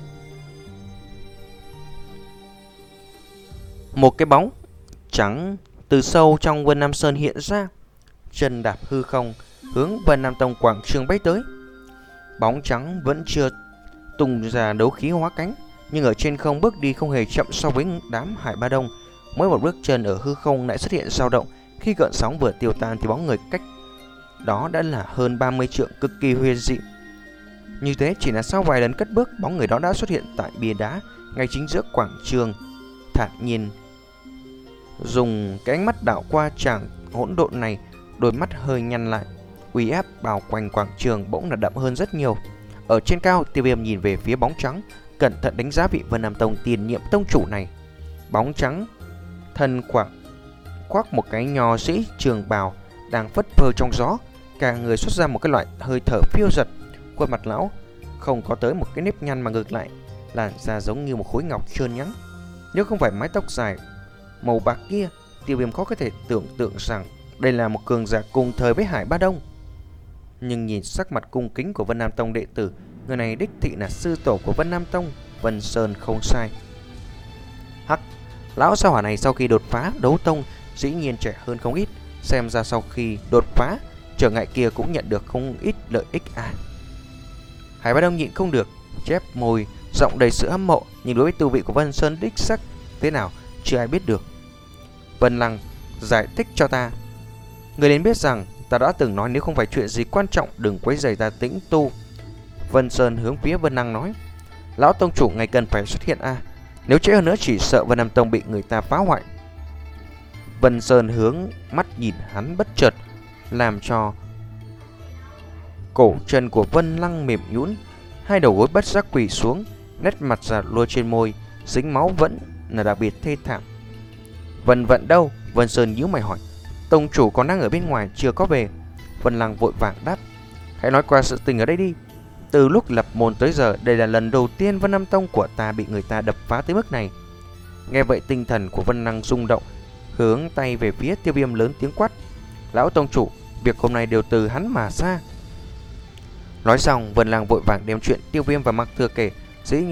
Một cái bóng trắng từ sâu trong Vân Nam Sơn hiện ra, chân đạp hư không hướng Vân Nam Tông quảng trường bay tới. Bóng trắng vẫn chưa tung ra đấu khí hóa cánh, nhưng ở trên không bước đi không hề chậm so với đám Hải Ba Đông. Mỗi một bước chân ở hư không lại xuất hiện dao động. Khi gợn sóng vừa tiêu tan thì bóng người cách đó đã là hơn ba mươi trượng, cực kỳ huyền dị. Như thế chỉ là sau vài lần cất bước, bóng người đó đã xuất hiện tại bia đá ngay chính giữa quảng trường, thản nhiên dùng cái ánh mắt đảo qua tràng hỗn độn này. Đôi mắt hơi nhăn lại, uy áp bao quanh quảng trường bỗng là đậm hơn rất nhiều. Ở trên cao, Tiêu Viêm nhìn về phía bóng trắng, cẩn thận đánh giá vị Vân Nam Tông tiền nhiệm tông chủ này. Bóng trắng thân quảng khoác một cái nho sĩ trường bào đang phất phơ trong gió, cả người xuất ra một cái loại hơi thở phiêu dật. Khuôn mặt lão không có tới một cái nếp nhăn, mà ngược lại làn da giống như một khối ngọc trơn nhẵn. Nếu không phải mái tóc dài màu bạc kia, Tiêu Viêm khó có thể tưởng tượng rằng đây là một cường giả cùng thời với Hải Ba Đông. Nhưng nhìn sắc mặt cung kính của Vân Nam Tông đệ tử, người này đích thị là sư tổ của Vân Nam Tông, Vân Sơn không sai. Hắc, lão sao hỏa này sau khi đột phá đấu tông dĩ nhiên trẻ hơn không ít. Xem ra sau khi đột phá, trở ngại kia cũng nhận được không ít lợi ích à. Hải Ba Đông nhịn không được chép môi, giọng đầy sự hâm mộ. Nhưng đối với tu vị của Vân Sơn đích sắc thế nào chưa ai biết được. Vân Lăng, giải thích cho ta. Người đến biết rằng ta đã từng nói nếu không phải chuyện gì quan trọng đừng quấy rầy ta tĩnh tu. Vân Sơn hướng phía Vân Lăng nói, lão tông chủ ngày cần phải xuất hiện à, nếu trễ hơn nữa chỉ sợ Vân Nam Tông bị người ta phá hoại. Vân Sơn hướng mắt nhìn hắn bất chợt, làm cho cổ chân của Vân Lăng mềm nhũn, hai đầu gối bất giác quỳ xuống, nét mặt già lua trên môi, dính máu vẫn là đặc biệt thê thảm. Vân Vận đâu? Vân Sơn nhíu mày hỏi. Tông chủ còn đang ở bên ngoài chưa có về. Vân Lăng vội vàng đáp, hãy nói qua sự tình ở đây đi. Từ lúc lập môn tới giờ, đây là lần đầu tiên Vân Nam Tông của ta bị người ta đập phá tới mức này. Nghe vậy tinh thần của Vân Lăng rung động, hướng tay về phía Tiêu Viêm lớn tiếng quát, lão tông chủ, việc hôm nay đều từ hắn mà ra. Nói xong, Vân Lăng vội vàng đem chuyện Tiêu Viêm và Mạc Thừa kể. Dĩ nhiên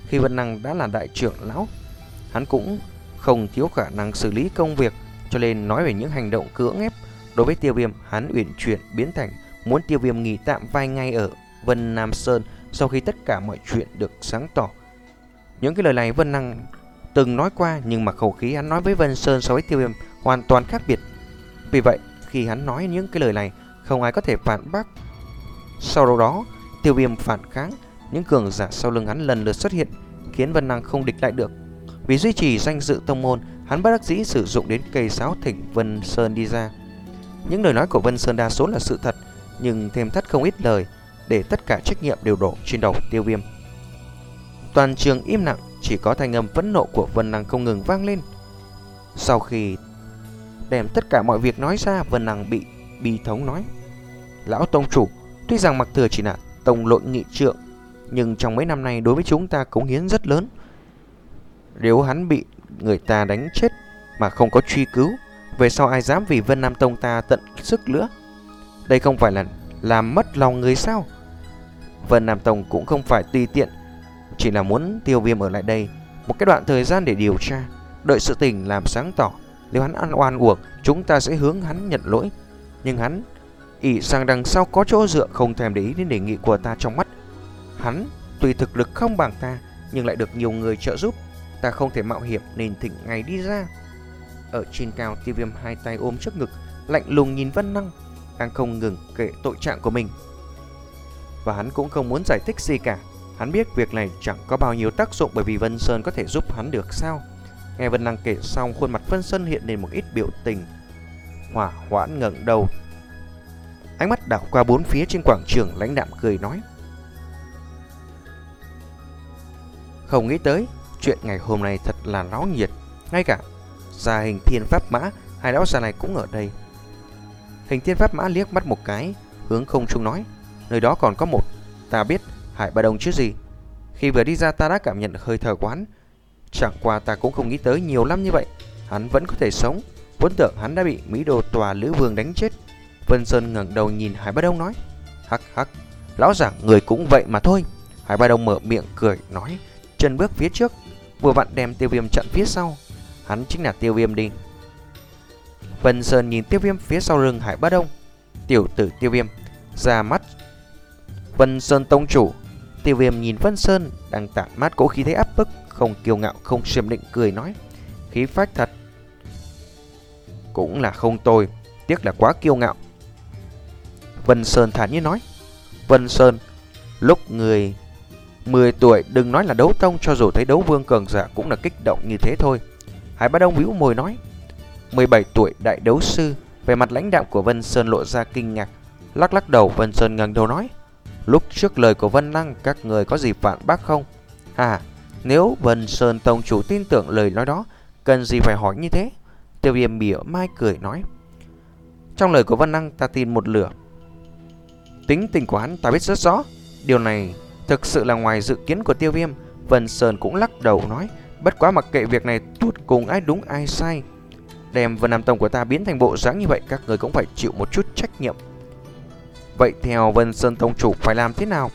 Khi Vân Năng đã là đại trưởng lão, hắn cũng không thiếu khả năng xử lý công việc, cho nên nói về những hành động cưỡng ép đối với Tiêu Viêm, hắn uyển chuyển biến thành muốn Tiêu Viêm nghỉ tạm vài ngày ở Vân Nam Sơn sau khi tất cả mọi chuyện được sáng tỏ. Những cái lời này Vân Năng từng nói qua, nhưng mà khẩu khí hắn nói với Vân Sơn so với Tiêu Viêm hoàn toàn khác biệt. Vì vậy, khi hắn nói những cái lời này, không ai có thể phản bác. Sau đó, Tiêu Viêm phản kháng, những cường giả sau lưng hắn lần lượt xuất hiện, khiến Vân Năng không địch lại được. Vì duy trì danh dự tông môn, hắn bất đắc dĩ sử dụng đến cây sáo thỉnh Vân Sơn đi ra. Những lời nói của Vân Sơn đa số là sự thật, nhưng thêm thắt không ít lời, để tất cả trách nhiệm đều đổ trên đầu Tiêu Viêm. Toàn trường im lặng, chỉ có thanh âm phẫn nộ của Vân Năng không ngừng vang lên. Sau khi đem tất cả mọi việc nói ra, Vân Năng bị bi thống nói: Lão tông chủ, tuy rằng Mặc Thừa chỉ là tông lội nghị trượng, nhưng trong mấy năm nay đối với chúng ta cống hiến rất lớn. Nếu hắn bị người ta đánh chết mà không có truy cứu, về sau ai dám vì Vân Nam Tông ta tận sức nữa? Đây không phải là làm mất lòng người sao? Vân Nam Tông cũng không phải tùy tiện, chỉ là muốn Tiêu Viêm ở lại đây một cái đoạn thời gian để điều tra, đợi sự tình làm sáng tỏ. Nếu hắn ăn oan uổng, chúng ta sẽ hướng hắn nhận lỗi. Nhưng hắn ỷ rằng đằng sau có chỗ dựa, không thèm để ý đến đề nghị của ta. Trong mắt hắn, tuy thực lực không bằng ta, nhưng lại được nhiều người trợ giúp. Ta không thể mạo hiểm nên thỉnh ngày đi ra. Ở trên cao, Tiêu Viêm hai tay ôm trước ngực, lạnh lùng nhìn Vân Năng đang không ngừng kể tội trạng của mình. Và hắn cũng không muốn giải thích gì cả. Hắn biết việc này chẳng có bao nhiêu tác dụng, bởi vì Vân Sơn có thể giúp hắn được sao? Nghe Vân Năng kể xong, khuôn mặt Vân Sơn hiện lên một ít biểu tình. Hỏa Hoãn ngẩng đầu, ánh mắt đảo qua bốn phía trên quảng trường, lãnh đạm cười nói: Không nghĩ tới chuyện ngày hôm nay thật là náo nhiệt, ngay cả gia Hình Thiên Pháp Mã, hai lão già này cũng ở đây. Hình Thiên Pháp Mã liếc mắt một cái, hướng không trung nói: Nơi đó còn có một, ta biết, Hải Ba Đông chứ gì. Khi vừa đi ra ta đã cảm nhận hơi thở của hắn. Chẳng qua ta cũng không nghĩ tới nhiều lắm như vậy, hắn vẫn có thể sống. Vốn tưởng hắn đã bị Mỹ Đồ Tòa Lữ Vương đánh chết. Vân Sơn ngẩng đầu nhìn Hải Ba Đông nói: Hắc hắc, lão già người cũng vậy mà thôi. Hải Ba Đông mở miệng cười nói, chân bước phía trước, vừa vặn đem Tiêu Viêm chặn phía sau. Hắn chính là Tiêu Viêm đi. Vân Sơn nhìn Tiêu Viêm phía sau lưng Hải Ba Đông. Tiểu tử Tiêu Viêm, ra mắt Vân Sơn tông chủ. Tiêu Viêm nhìn Vân Sơn đang tản mát cỗ khí thế áp bức, không kiêu ngạo không xiêm định, cười nói: Khí phách thật, cũng là không tồi, tiếc là quá kiêu ngạo. Vân Sơn thản nhiên nói: Vân Sơn, lúc người mười tuổi đừng nói là đấu tông, cho dù thấy đấu vương cường giả cũng là kích động như thế thôi. Hải Ba Đông bĩu môi nói: mười bảy tuổi đại đấu sư. Về mặt lãnh đạm của Vân Sơn lộ ra kinh ngạc, lắc lắc đầu. Vân Sơn ngẩng đầu nói: Lúc trước lời của Vân Năng, các người có gì phản bác không? À, nếu Vân Sơn tông chủ tin tưởng lời nói đó, cần gì phải hỏi như thế? Tiêu Viêm mỉa mai cười nói: Trong lời của Vân Năng ta tin một lửa. Tính tình của hắn ta biết rất rõ. Điều này thực sự là ngoài dự kiến của Tiêu Viêm. Vân Sơn cũng lắc đầu nói: Bất quá mặc kệ việc này tuốt cùng ai đúng ai sai, đem Vân Nam Tông của ta biến thành bộ dáng như vậy, các người cũng phải chịu một chút trách nhiệm. Vậy theo Vân Sơn tông chủ phải làm thế nào?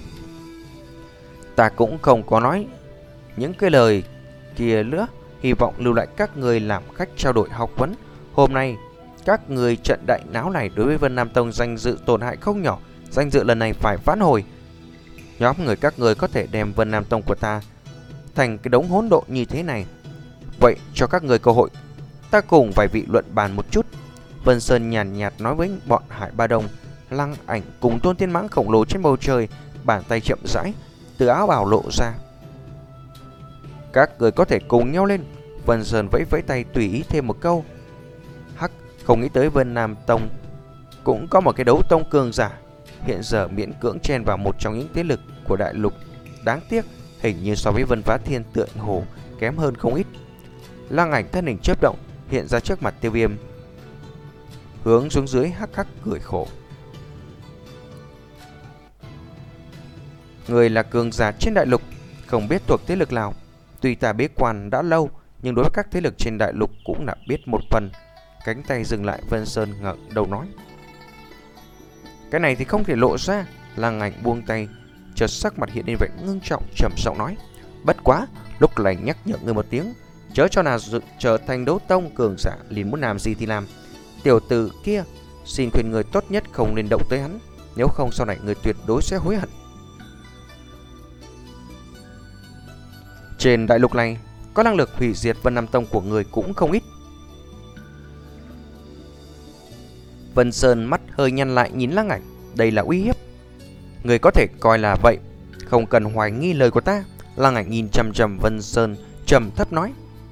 Ta cũng không có nói những cái lời kia nữa, hy vọng lưu lại các người làm khách trao đổi học vấn. Hôm nay các người trận đại náo này đối với Vân Nam Tông danh dự tổn hại không nhỏ, danh dự lần này phải vãn hồi. Nhóm người các người có thể đem Vân Nam Tông của ta thành cái đống hỗn độn như thế này. Vậy cho các người cơ hội, ta cùng vài vị luận bàn một chút. Vân Sơn nhàn nhạt nói với bọn Hải Ba Đông. Lăng Ảnh cùng Tôn Tiên Mãng khổng lồ trên bầu trời, bàn tay chậm rãi từ áo bào lộ ra. Các người có thể cùng nhau lên. Vân Sơn vẫy vẫy tay tùy ý thêm một câu. Hắc, không nghĩ tới Vân Nam Tông cũng có một cái đấu tông cường giả, hiện giờ miễn cưỡng chen vào một trong những thế lực của đại lục. Đáng tiếc, hình như so với Vân Phá Thiên Tượng Hồ kém hơn không ít. Lăng Ảnh thân hình chớp động hiện ra trước mặt Tiêu Viêm, hướng xuống dưới hắc hắc cười khổ. Người là cường giả trên đại lục, không biết thuộc thế lực nào. Tuy ta bế quan đã lâu, nhưng đối với các thế lực trên đại lục cũng là biết một phần. Cánh tay dừng lại, Vân Sơn ngẩng đầu nói: Cái này thì không thể lộ ra. Lăng Ảnh buông tay, chợt sắc mặt hiện lên vẻ ngưng trọng, trầm giọng nói: Bất quá, lúc lành nhắc nhở người một tiếng, chớ cho nào dự trở thành đấu tông cường giả liền muốn làm gì thì làm. Tiểu tử kia, xin khuyên người tốt nhất không nên động tới hắn, nếu không sau này người tuyệt đối sẽ hối hận. Trên đại lục này, có năng lực hủy diệt Vân Nam Tông của người cũng không ít. Vân Sơn mắt hơi nhăn lại nhìn Lăng Ảnh, đây là uy hiếp. Người có thể coi là vậy, không cần hoài nghi lời của ta. Lăng Ảnh nhìn chằm chằm Vân Sơn, trầm thấp nói.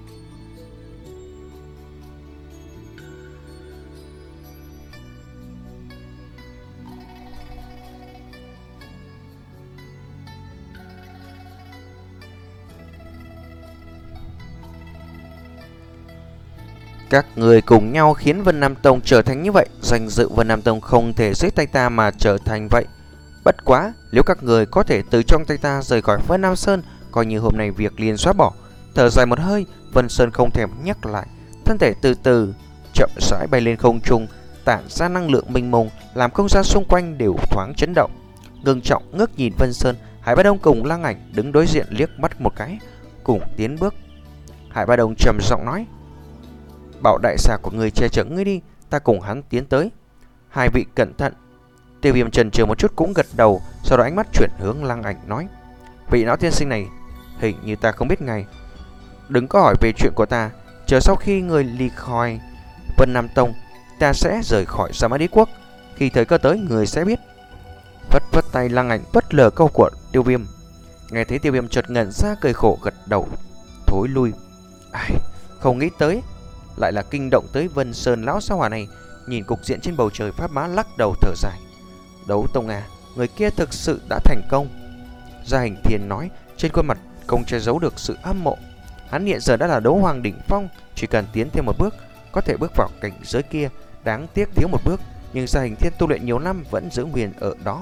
Các người cùng nhau khiến Vân Nam Tông trở thành như vậy, danh dự Vân Nam Tông không thể dưới tay ta mà trở thành vậy. Bất quá, nếu các người có thể từ trong tay ta rời khỏi Vân Nam Sơn, coi như hôm nay việc liền xóa bỏ. Thở dài một hơi, Vân Sơn không thèm nhắc lại, thân thể từ từ chậm rãi bay lên không trung, tản ra năng lượng mênh mông, làm không gian xung quanh đều thoáng chấn động. Ngưng trọng ngước nhìn Vân Sơn, Hải Bá Đông cùng Lăng Ảnh đứng đối diện liếc mắt một cái, cùng tiến bước. Hải Bá Đông trầm giọng nói: bảo đại xà của người che chở ngươi đi, ta cùng hắn tiến tới. Hai vị cẩn thận. Tiêu Viêm chần chừ một chút cũng gật đầu, sau đó ánh mắt chuyển hướng Lăng Ảnh nói: vị lão tiên sinh này, hình như ta không biết ngài. Đừng có hỏi về chuyện của ta, chờ sau khi người ly khỏi Vân Nam Tông, ta sẽ rời khỏi Sa Mã Đế Quốc. Khi thời cơ tới, người sẽ biết. Vất vất tay, Lăng Ảnh bất lờ câu của Tiêu Viêm. Nghe thấy Tiêu Viêm chợt ngẩn ra cười khổ gật đầu, thối lui. Ai, không nghĩ tới lại là kinh động tới Vân Sơn lão sao hỏa này. Nhìn cục diện trên bầu trời, Pháp Mã lắc đầu thở dài. Đấu tông à, người kia thực sự đã thành công. Gia Hình Thiên nói, trên khuôn mặt không che giấu được sự hâm mộ. Hắn hiện giờ đã là đấu hoàng đỉnh phong, chỉ cần tiến thêm một bước có thể bước vào cảnh giới kia. Đáng tiếc thiếu một bước, nhưng Gia Hình Thiên tu luyện nhiều năm vẫn giữ nguyên ở đó.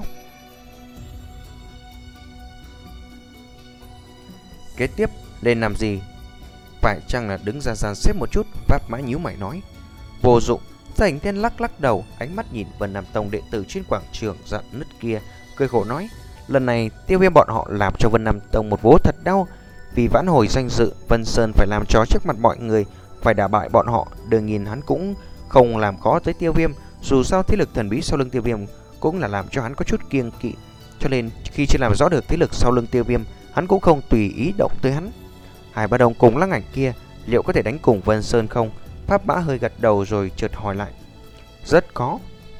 Kế tiếp lên làm gì? Phải chăng là đứng ra dàn xếp một chút? Pháp Mã nhíu mày nói. Vô dụng. Gia Hình Thiên lắc lắc đầu, ánh mắt nhìn Vân Nam Tông đệ tử trên quảng trường dạn nứt kia, cười khổ nói: lần này Tiêu Viêm bọn họ làm cho Vân Nam Tông một vố thật đau. Vì vãn hồi danh dự, Vân Sơn phải làm chó trước mặt mọi người, phải đả bại bọn họ. Đương nhiên hắn cũng không làm khó tới Tiêu Viêm, dù sao thế lực thần bí sau lưng Tiêu Viêm cũng là làm cho hắn có chút kiêng kỵ. Cho nên khi chưa làm rõ được thế lực sau lưng Tiêu Viêm, hắn cũng không tùy ý động tới hắn. Hải Bá Đông cùng Lăng Ảnh kia liệu có thể đánh cùng Vân Sơn không? Pháp Mã hơi gật đầu rồi chợt hỏi lại. Rất có.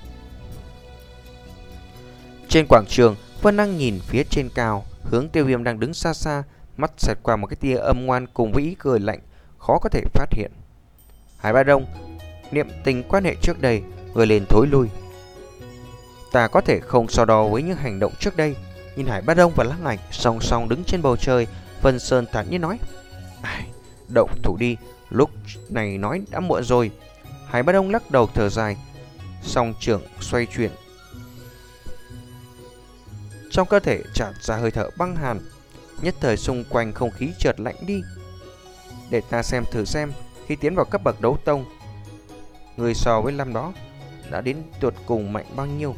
Trên quảng trường, Vân Năng nhìn phía trên cao, hướng Tiêu Viêm đang đứng xa xa, mắt xẹt qua một cái tia âm ngoan cùng với ý cười lạnh, khó có thể phát hiện. Hải Bá Đông, niệm tình quan hệ trước đây, người liền thối lui. Ta có thể không so đo với những hành động trước đây. Nhìn Hải Bá Đông và Lăng Ảnh song song đứng trên bầu trời, Vân Sơn thản nhiên nói: ai, động thủ đi, lúc này nói đã muộn rồi. Hải Bá Đông lắc đầu thở dài, song trưởng xoay chuyển, trong cơ thể tràn ra hơi thở băng hàn. Nhất thời xung quanh không khí chợt lạnh đi. Để ta xem thử xem, khi tiến vào cấp bậc đấu tông, người so với năm đó đã đến tuyệt cùng mạnh bao nhiêu.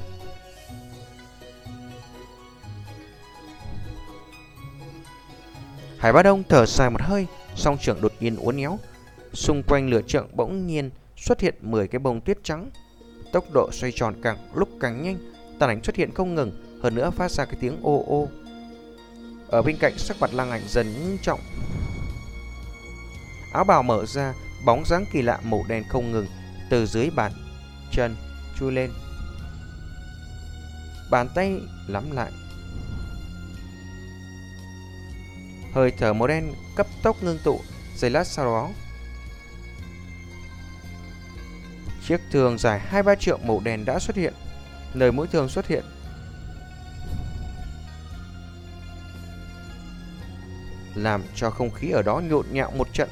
Hải Bá Đông thở dài một hơi, song trưởng đột nhiên uốn éo, xung quanh lửa trượng bỗng nhiên xuất hiện mười cái bông tuyết trắng. Tốc độ xoay tròn càng lúc càng nhanh, tàn ảnh xuất hiện không ngừng, hơn nữa phát ra cái tiếng ô ô. Ở bên cạnh, sắc mặt Lăng Ảnh dần nghiêm trọng. Áo bào mở ra, bóng dáng kỳ lạ màu đen không ngừng từ dưới bàn chân chui lên. Bàn tay nắm lại, hơi thở màu đen cấp tốc ngưng tụ. Giây lát sau đó, chiếc thương dài hai ba trượng màu đen đã xuất hiện. Nơi mũi thương xuất hiện, làm cho không khí ở đó nhộn nhạo một trận.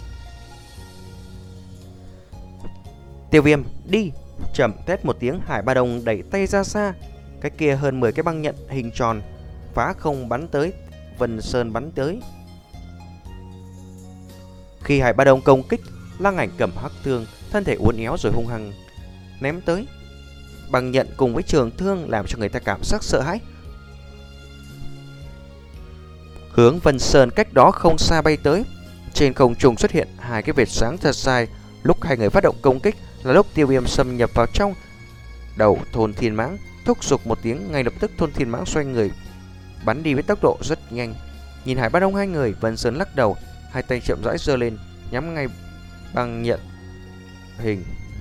Tiêu Viêm, đi! Chậm thét một tiếng, Hải Bá Đông đẩy tay ra xa. Cái kia hơn mười cái băng nhận hình tròn phá không bắn tới Vân Sơn bắn tới. Khi Hải Bá Đông công kích, Lăng Ảnh cầm hắc thương, thân thể uốn éo rồi hung hăng ném tới. Băng nhận cùng với trường thương làm cho người ta cảm giác sợ hãi. hướng Vân Sơn cách đó không xa bay tới. Trên không trung xuất hiện hai cái vệt sáng thật dài. Lúc hai người phát động công kích là lúc Tiêu Viêm xâm nhập vào trong đầu Thôn Thiên Mãng, thúc giục một tiếng, ngay lập tức Thôn Thiên Mãng xoay người bắn đi với tốc độ rất nhanh. Nhìn Hải Ba Đông hai người, Vân Sơn lắc đầu, hai tay chậm rãi giơ lên, nhắm ngay băng nhận hình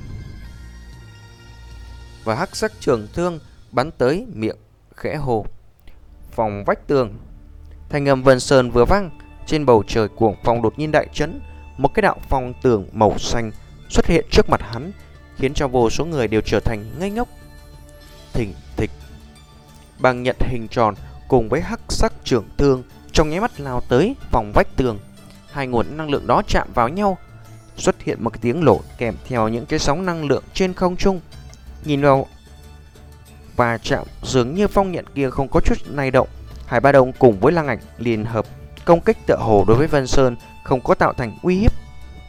và hắc sắc trường thương bắn tới, miệng khẽ hồ. Phòng vách tường. Thanh âm Vân Sơn vừa vang, trên bầu trời cuồng phong đột nhiên đại chấn, một cái đạo phong tường màu xanh xuất hiện trước mặt hắn, khiến cho vô số người đều trở thành ngây ngốc. Thình thịch, băng nhận hình tròn cùng với hắc sắc trường thương trong nháy mắt lao tới phòng vách tường. Hai nguồn năng lượng đó chạm vào nhau, xuất hiện một cái tiếng nổ kèm theo những cái sóng năng lượng trên không trung. Nhìn vào và chạm, dường như phong nhận kia không có chút lay động. Hải Ba Đông cùng với Lăng Ảnh liên hợp công kích, tựa hồ đối với Vân Sơn không có tạo thành uy hiếp.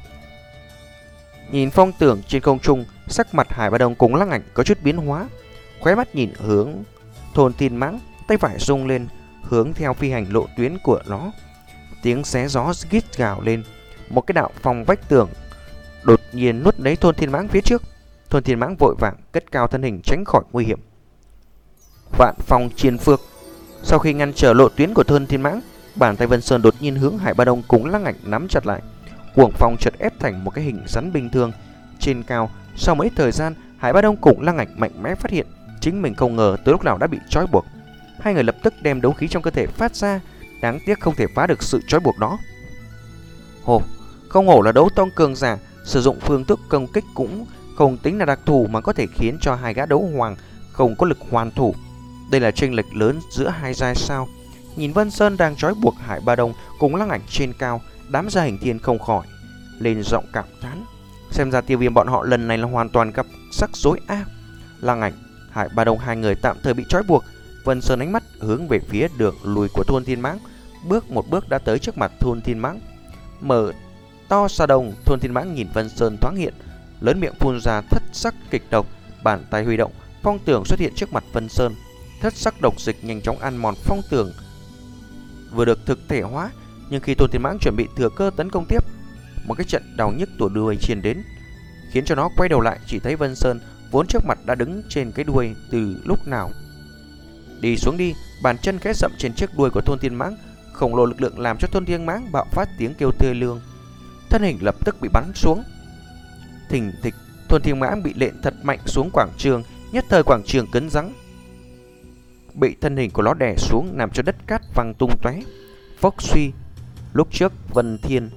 Nhìn phong tưởng trên không trung, sắc mặt Hải Ba Đông cùng Lăng Ảnh có chút biến hóa, khóe mắt nhìn hướng Thôn Thiên Mãng, tay phải rung lên hướng theo phi hành lộ tuyến của nó. Tiếng xé gió rít gào lên, một cái đạo phong vách tường đột nhiên nuốt lấy Thôn Thiên Mãng phía trước. Thôn Thiên Mãng vội vàng cất cao thân hình tránh khỏi nguy hiểm. Vạn Phong Chiên Phược. Sau khi ngăn trở lộ tuyến của Thôn Thiên Mãng, bàn tay Vân Sơn đột nhiên hướng Hải Ba Đông cùng Lăng Ảnh nắm chặt lại. Cuồng phong chợt ép thành một cái hình rắn bình thường trên cao. Sau mấy thời gian, Hải Ba Đông cùng Lăng Ảnh mạnh mẽ phát hiện chính mình không ngờ tới lúc nào đã bị trói buộc. Hai người lập tức đem đấu khí trong cơ thể phát ra, đáng tiếc không thể phá được sự trói buộc đó. Hồ, không hổ là đấu tông cường giả, sử dụng phương thức công kích cũng không tính là đặc thù mà có thể khiến cho hai gã đấu hoàng không có lực hoàn thủ. Đây là chênh lệch lớn giữa hai giai sao. Nhìn Vân Sơn đang trói buộc Hải Ba Đông cùng Lăng Ảnh trên cao, đám gia hình thiên không khỏi lên giọng cảm thán. Xem ra Tiêu Viêm bọn họ lần này là hoàn toàn gặp rắc rối a. À, Lăng Ảnh, Hải Ba Đông hai người tạm thời bị trói buộc. Vân Sơn ánh mắt hướng về phía đường lùi của Thôn Thiên Mãng, bước một bước đã tới trước mặt Thôn Thiên Mãng. Mở to xa đồng, Thôn Thiên Mãng nhìn Vân Sơn thoáng hiện, lớn miệng phun ra thất sắc kịch độc, bàn tay huy động, phong tường xuất hiện trước mặt Vân Sơn. Thất sắc độc dịch nhanh chóng ăn mòn phong tường vừa được thực thể hóa, nhưng khi Thôn Thiên Mãng chuẩn bị thừa cơ tấn công tiếp, một cái trận đau nhức tủa đuôi truyền đến, khiến cho nó quay đầu lại, chỉ thấy Vân Sơn vốn trước mặt đã đứng trên cái đuôi từ lúc nào. Đi xuống đi, bàn chân khẽ dậm trên chiếc đuôi của Thôn Thiên Mãng, khổng lồ lực lượng làm cho Thôn Thiên Mãng bạo phát tiếng kêu thê lương, thân hình lập tức bị bắn xuống. Thình thịch, Thôn Thiên Mãng bị lện thật mạnh xuống quảng trường, nhất thời quảng trường cứng rắn, bị thân hình của nó đè xuống, làm cho đất cát văng tung tóe. Phốc suy, lúc trước Vân Thiên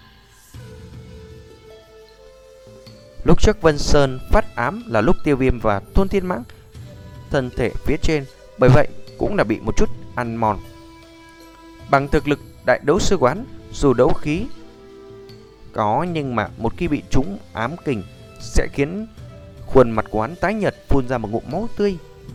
Lúc trước Vân Sơn phát ám là lúc Tiêu Viêm và Thôn Thiên Mãng thân thể phía trên, bởi vậy cũng là bị một chút ăn mòn. Bằng thực lực đại đấu sư quán, dù đấu khí có, nhưng mà một khi bị trúng ám kình sẽ khiến khuôn mặt của hắn tái nhợt, phun ra một ngụm máu tươi.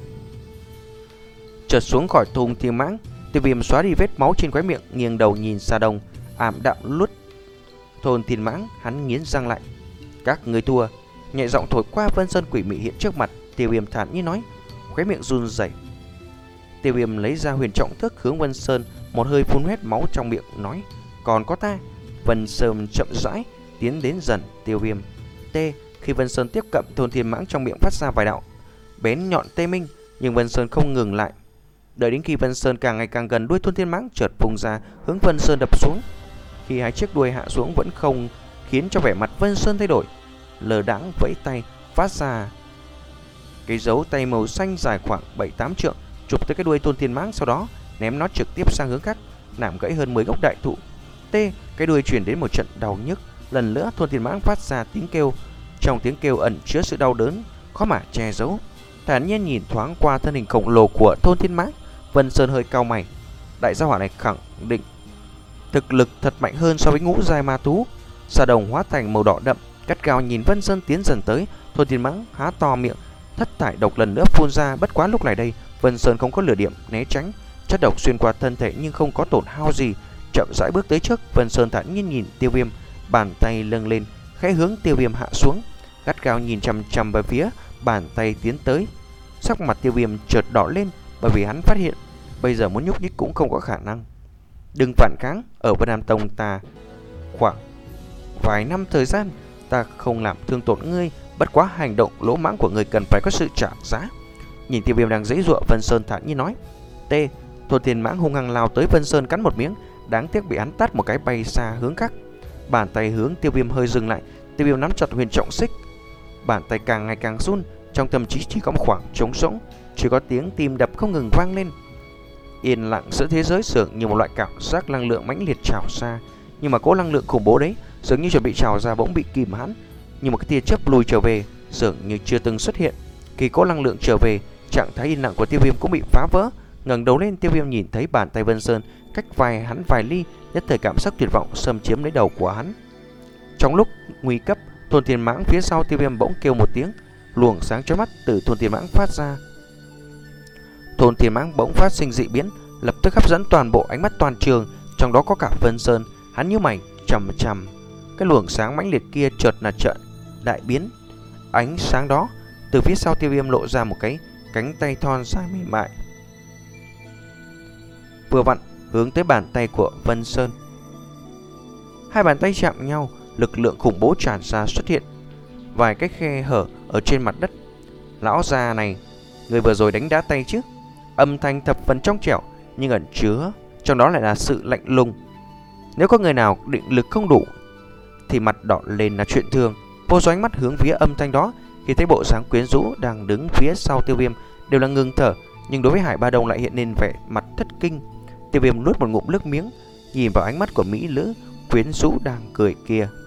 Chợt xuống khỏi Thôn Thiên Mãng, Tiêu Viêm xóa đi vết máu trên khóe miệng, nghiêng đầu nhìn xa đông, ảm đạm luốt Thôn Thiên Mãng, hắn nghiến răng lại. Các người thua. Nhẹ giọng thổi qua, Vân Sơn quỷ mị hiện trước mặt. Tiêu Viêm thản nhiên nói, khóe miệng run rẩy. Tiêu Viêm lấy ra huyền trọng thức hướng Vân Sơn, một hơi phun hết máu trong miệng, nói, còn có ta. Vân Sơn chậm rãi tiến đến dần Tiêu Viêm. T. Khi Vân Sơn tiếp cận, Thôn Thiên Mãng trong miệng phát ra vài đạo bén nhọn tê minh, nhưng Vân Sơn không ngừng lại. Đợi đến khi Vân Sơn càng ngày càng gần, đuôi Thôn Thiên Mãng chợt vùng ra hướng Vân Sơn đập xuống. Khi hai chiếc đuôi hạ xuống vẫn không khiến cho vẻ mặt Vân Sơn thay đổi, lờ đãng vẫy tay phát ra cái dấu tay màu xanh dài khoảng bảy tám trượng, chụp tới cái đuôi Thôn Thiên Mãng, sau đó ném nó trực tiếp sang hướng khác, làm gãy hơn mười gốc đại thụ. T. Cái đuôi truyền đến một trận đau nhức. Lần nữa Thôn Thiên Mãng phát ra tiếng kêu, trong tiếng kêu ẩn chứa sự đau đớn khó mà che giấu. Thản nhiên nhìn thoáng qua thân hình khổng lồ của Thôn Thiên Mãng, Vân Sơn hơi cau mày. Đại gia hỏa này khẳng định thực lực thật mạnh hơn so với ngũ giai ma thú. Xà đồng hóa thành màu đỏ đậm, cắt gao nhìn Vân Sơn tiến dần tới. Thôn Thiên Mãng há to miệng, thất thải độc lần nữa phun ra. Bất quá lúc này đây Vân Sơn không có lửa điểm né tránh, chất độc xuyên qua thân thể nhưng không có tổn hao gì, chậm rãi bước tới trước. Vân Sơn thản nhiên nhìn Tiêu Viêm, bàn tay lâng lên, khẽ hướng Tiêu Viêm hạ xuống, gắt gao nhìn chằm chằm về phía bàn tay tiến tới. Sắc mặt Tiêu Viêm chợt đỏ lên, bởi vì hắn phát hiện bây giờ muốn nhúc nhích cũng không có khả năng. Đừng phản kháng, ở Vân Nam Tông ta khoảng vài năm thời gian, ta không làm thương tổn ngươi, bất quá hành động lỗ mãng của ngươi cần phải có sự trả giá. Nhìn Tiêu Viêm đang giãy giụa, Vân Sơn thản nhiên nói. T. Thôn Thiên Mãng hung hăng lao tới Vân Sơn cắn một miếng, đáng tiếc bị hắn tát một cái bay xa hướng khác. Bàn tay hướng Tiêu Viêm hơi dừng lại, Tiêu Viêm nắm chặt huyền trọng xích, bàn tay càng ngày càng run, trong tâm trí chỉ có một khoảng trống rỗng, chỉ có tiếng tim đập không ngừng vang lên. Yên lặng giữa thế giới dường như một loại cảm giác năng lượng mãnh liệt trào ra, nhưng mà cỗ năng lượng khủng bố đấy dường như chuẩn bị trào ra bỗng bị kìm hãm, như một cái tia chớp lùi trở về, dường như chưa từng xuất hiện. Khi cỗ năng lượng trở về, trạng thái yên lặng của Tiêu Viêm cũng bị phá vỡ. Ngẩng đầu lên, Tiêu Viêm nhìn thấy bàn tay Vân Sơn cách vài hắn vài ly, nhất thời cảm giác tuyệt vọng xâm chiếm lấy đầu của hắn. Trong lúc nguy cấp, Thôn Thiên Mãng phía sau Tiêu Viêm bỗng kêu một tiếng, luồng sáng chói mắt từ Thôn Thiên Mãng phát ra. Thôn Thiên Mãng bỗng phát sinh dị biến, lập tức hấp dẫn toàn bộ ánh mắt toàn trường, trong đó có cả Vân Sơn. Hắn nhíu mày, chằm chằm cái luồng sáng mãnh liệt kia, chợt là chợt đại biến. Ánh sáng đó từ phía sau Tiêu Viêm lộ ra một cái cánh tay thon dài mềm mại, vừa vặn hướng tới bàn tay của Vân Sơn. Hai bàn tay chạm nhau, lực lượng khủng bố tràn ra xuất hiện vài cái khe hở ở trên mặt đất. Lão già này, người vừa rồi đánh đá tay chứ? Âm thanh thập phần trong trẻo, nhưng ẩn chứa trong đó lại là sự lạnh lùng. Nếu có người nào định lực không đủ thì mặt đỏ lên là chuyện thường. Vô số ánh mắt hướng phía âm thanh đó, khi thấy bộ dáng quyến rũ đang đứng phía sau Tiêu Viêm đều là ngừng thở, nhưng đối với Hải Ba Đông lại hiện lên vẻ mặt thất kinh. Tiêu Viêm nuốt một ngụm nước miếng, nhìn vào ánh mắt của mỹ nữ quyến rũ đang cười kia.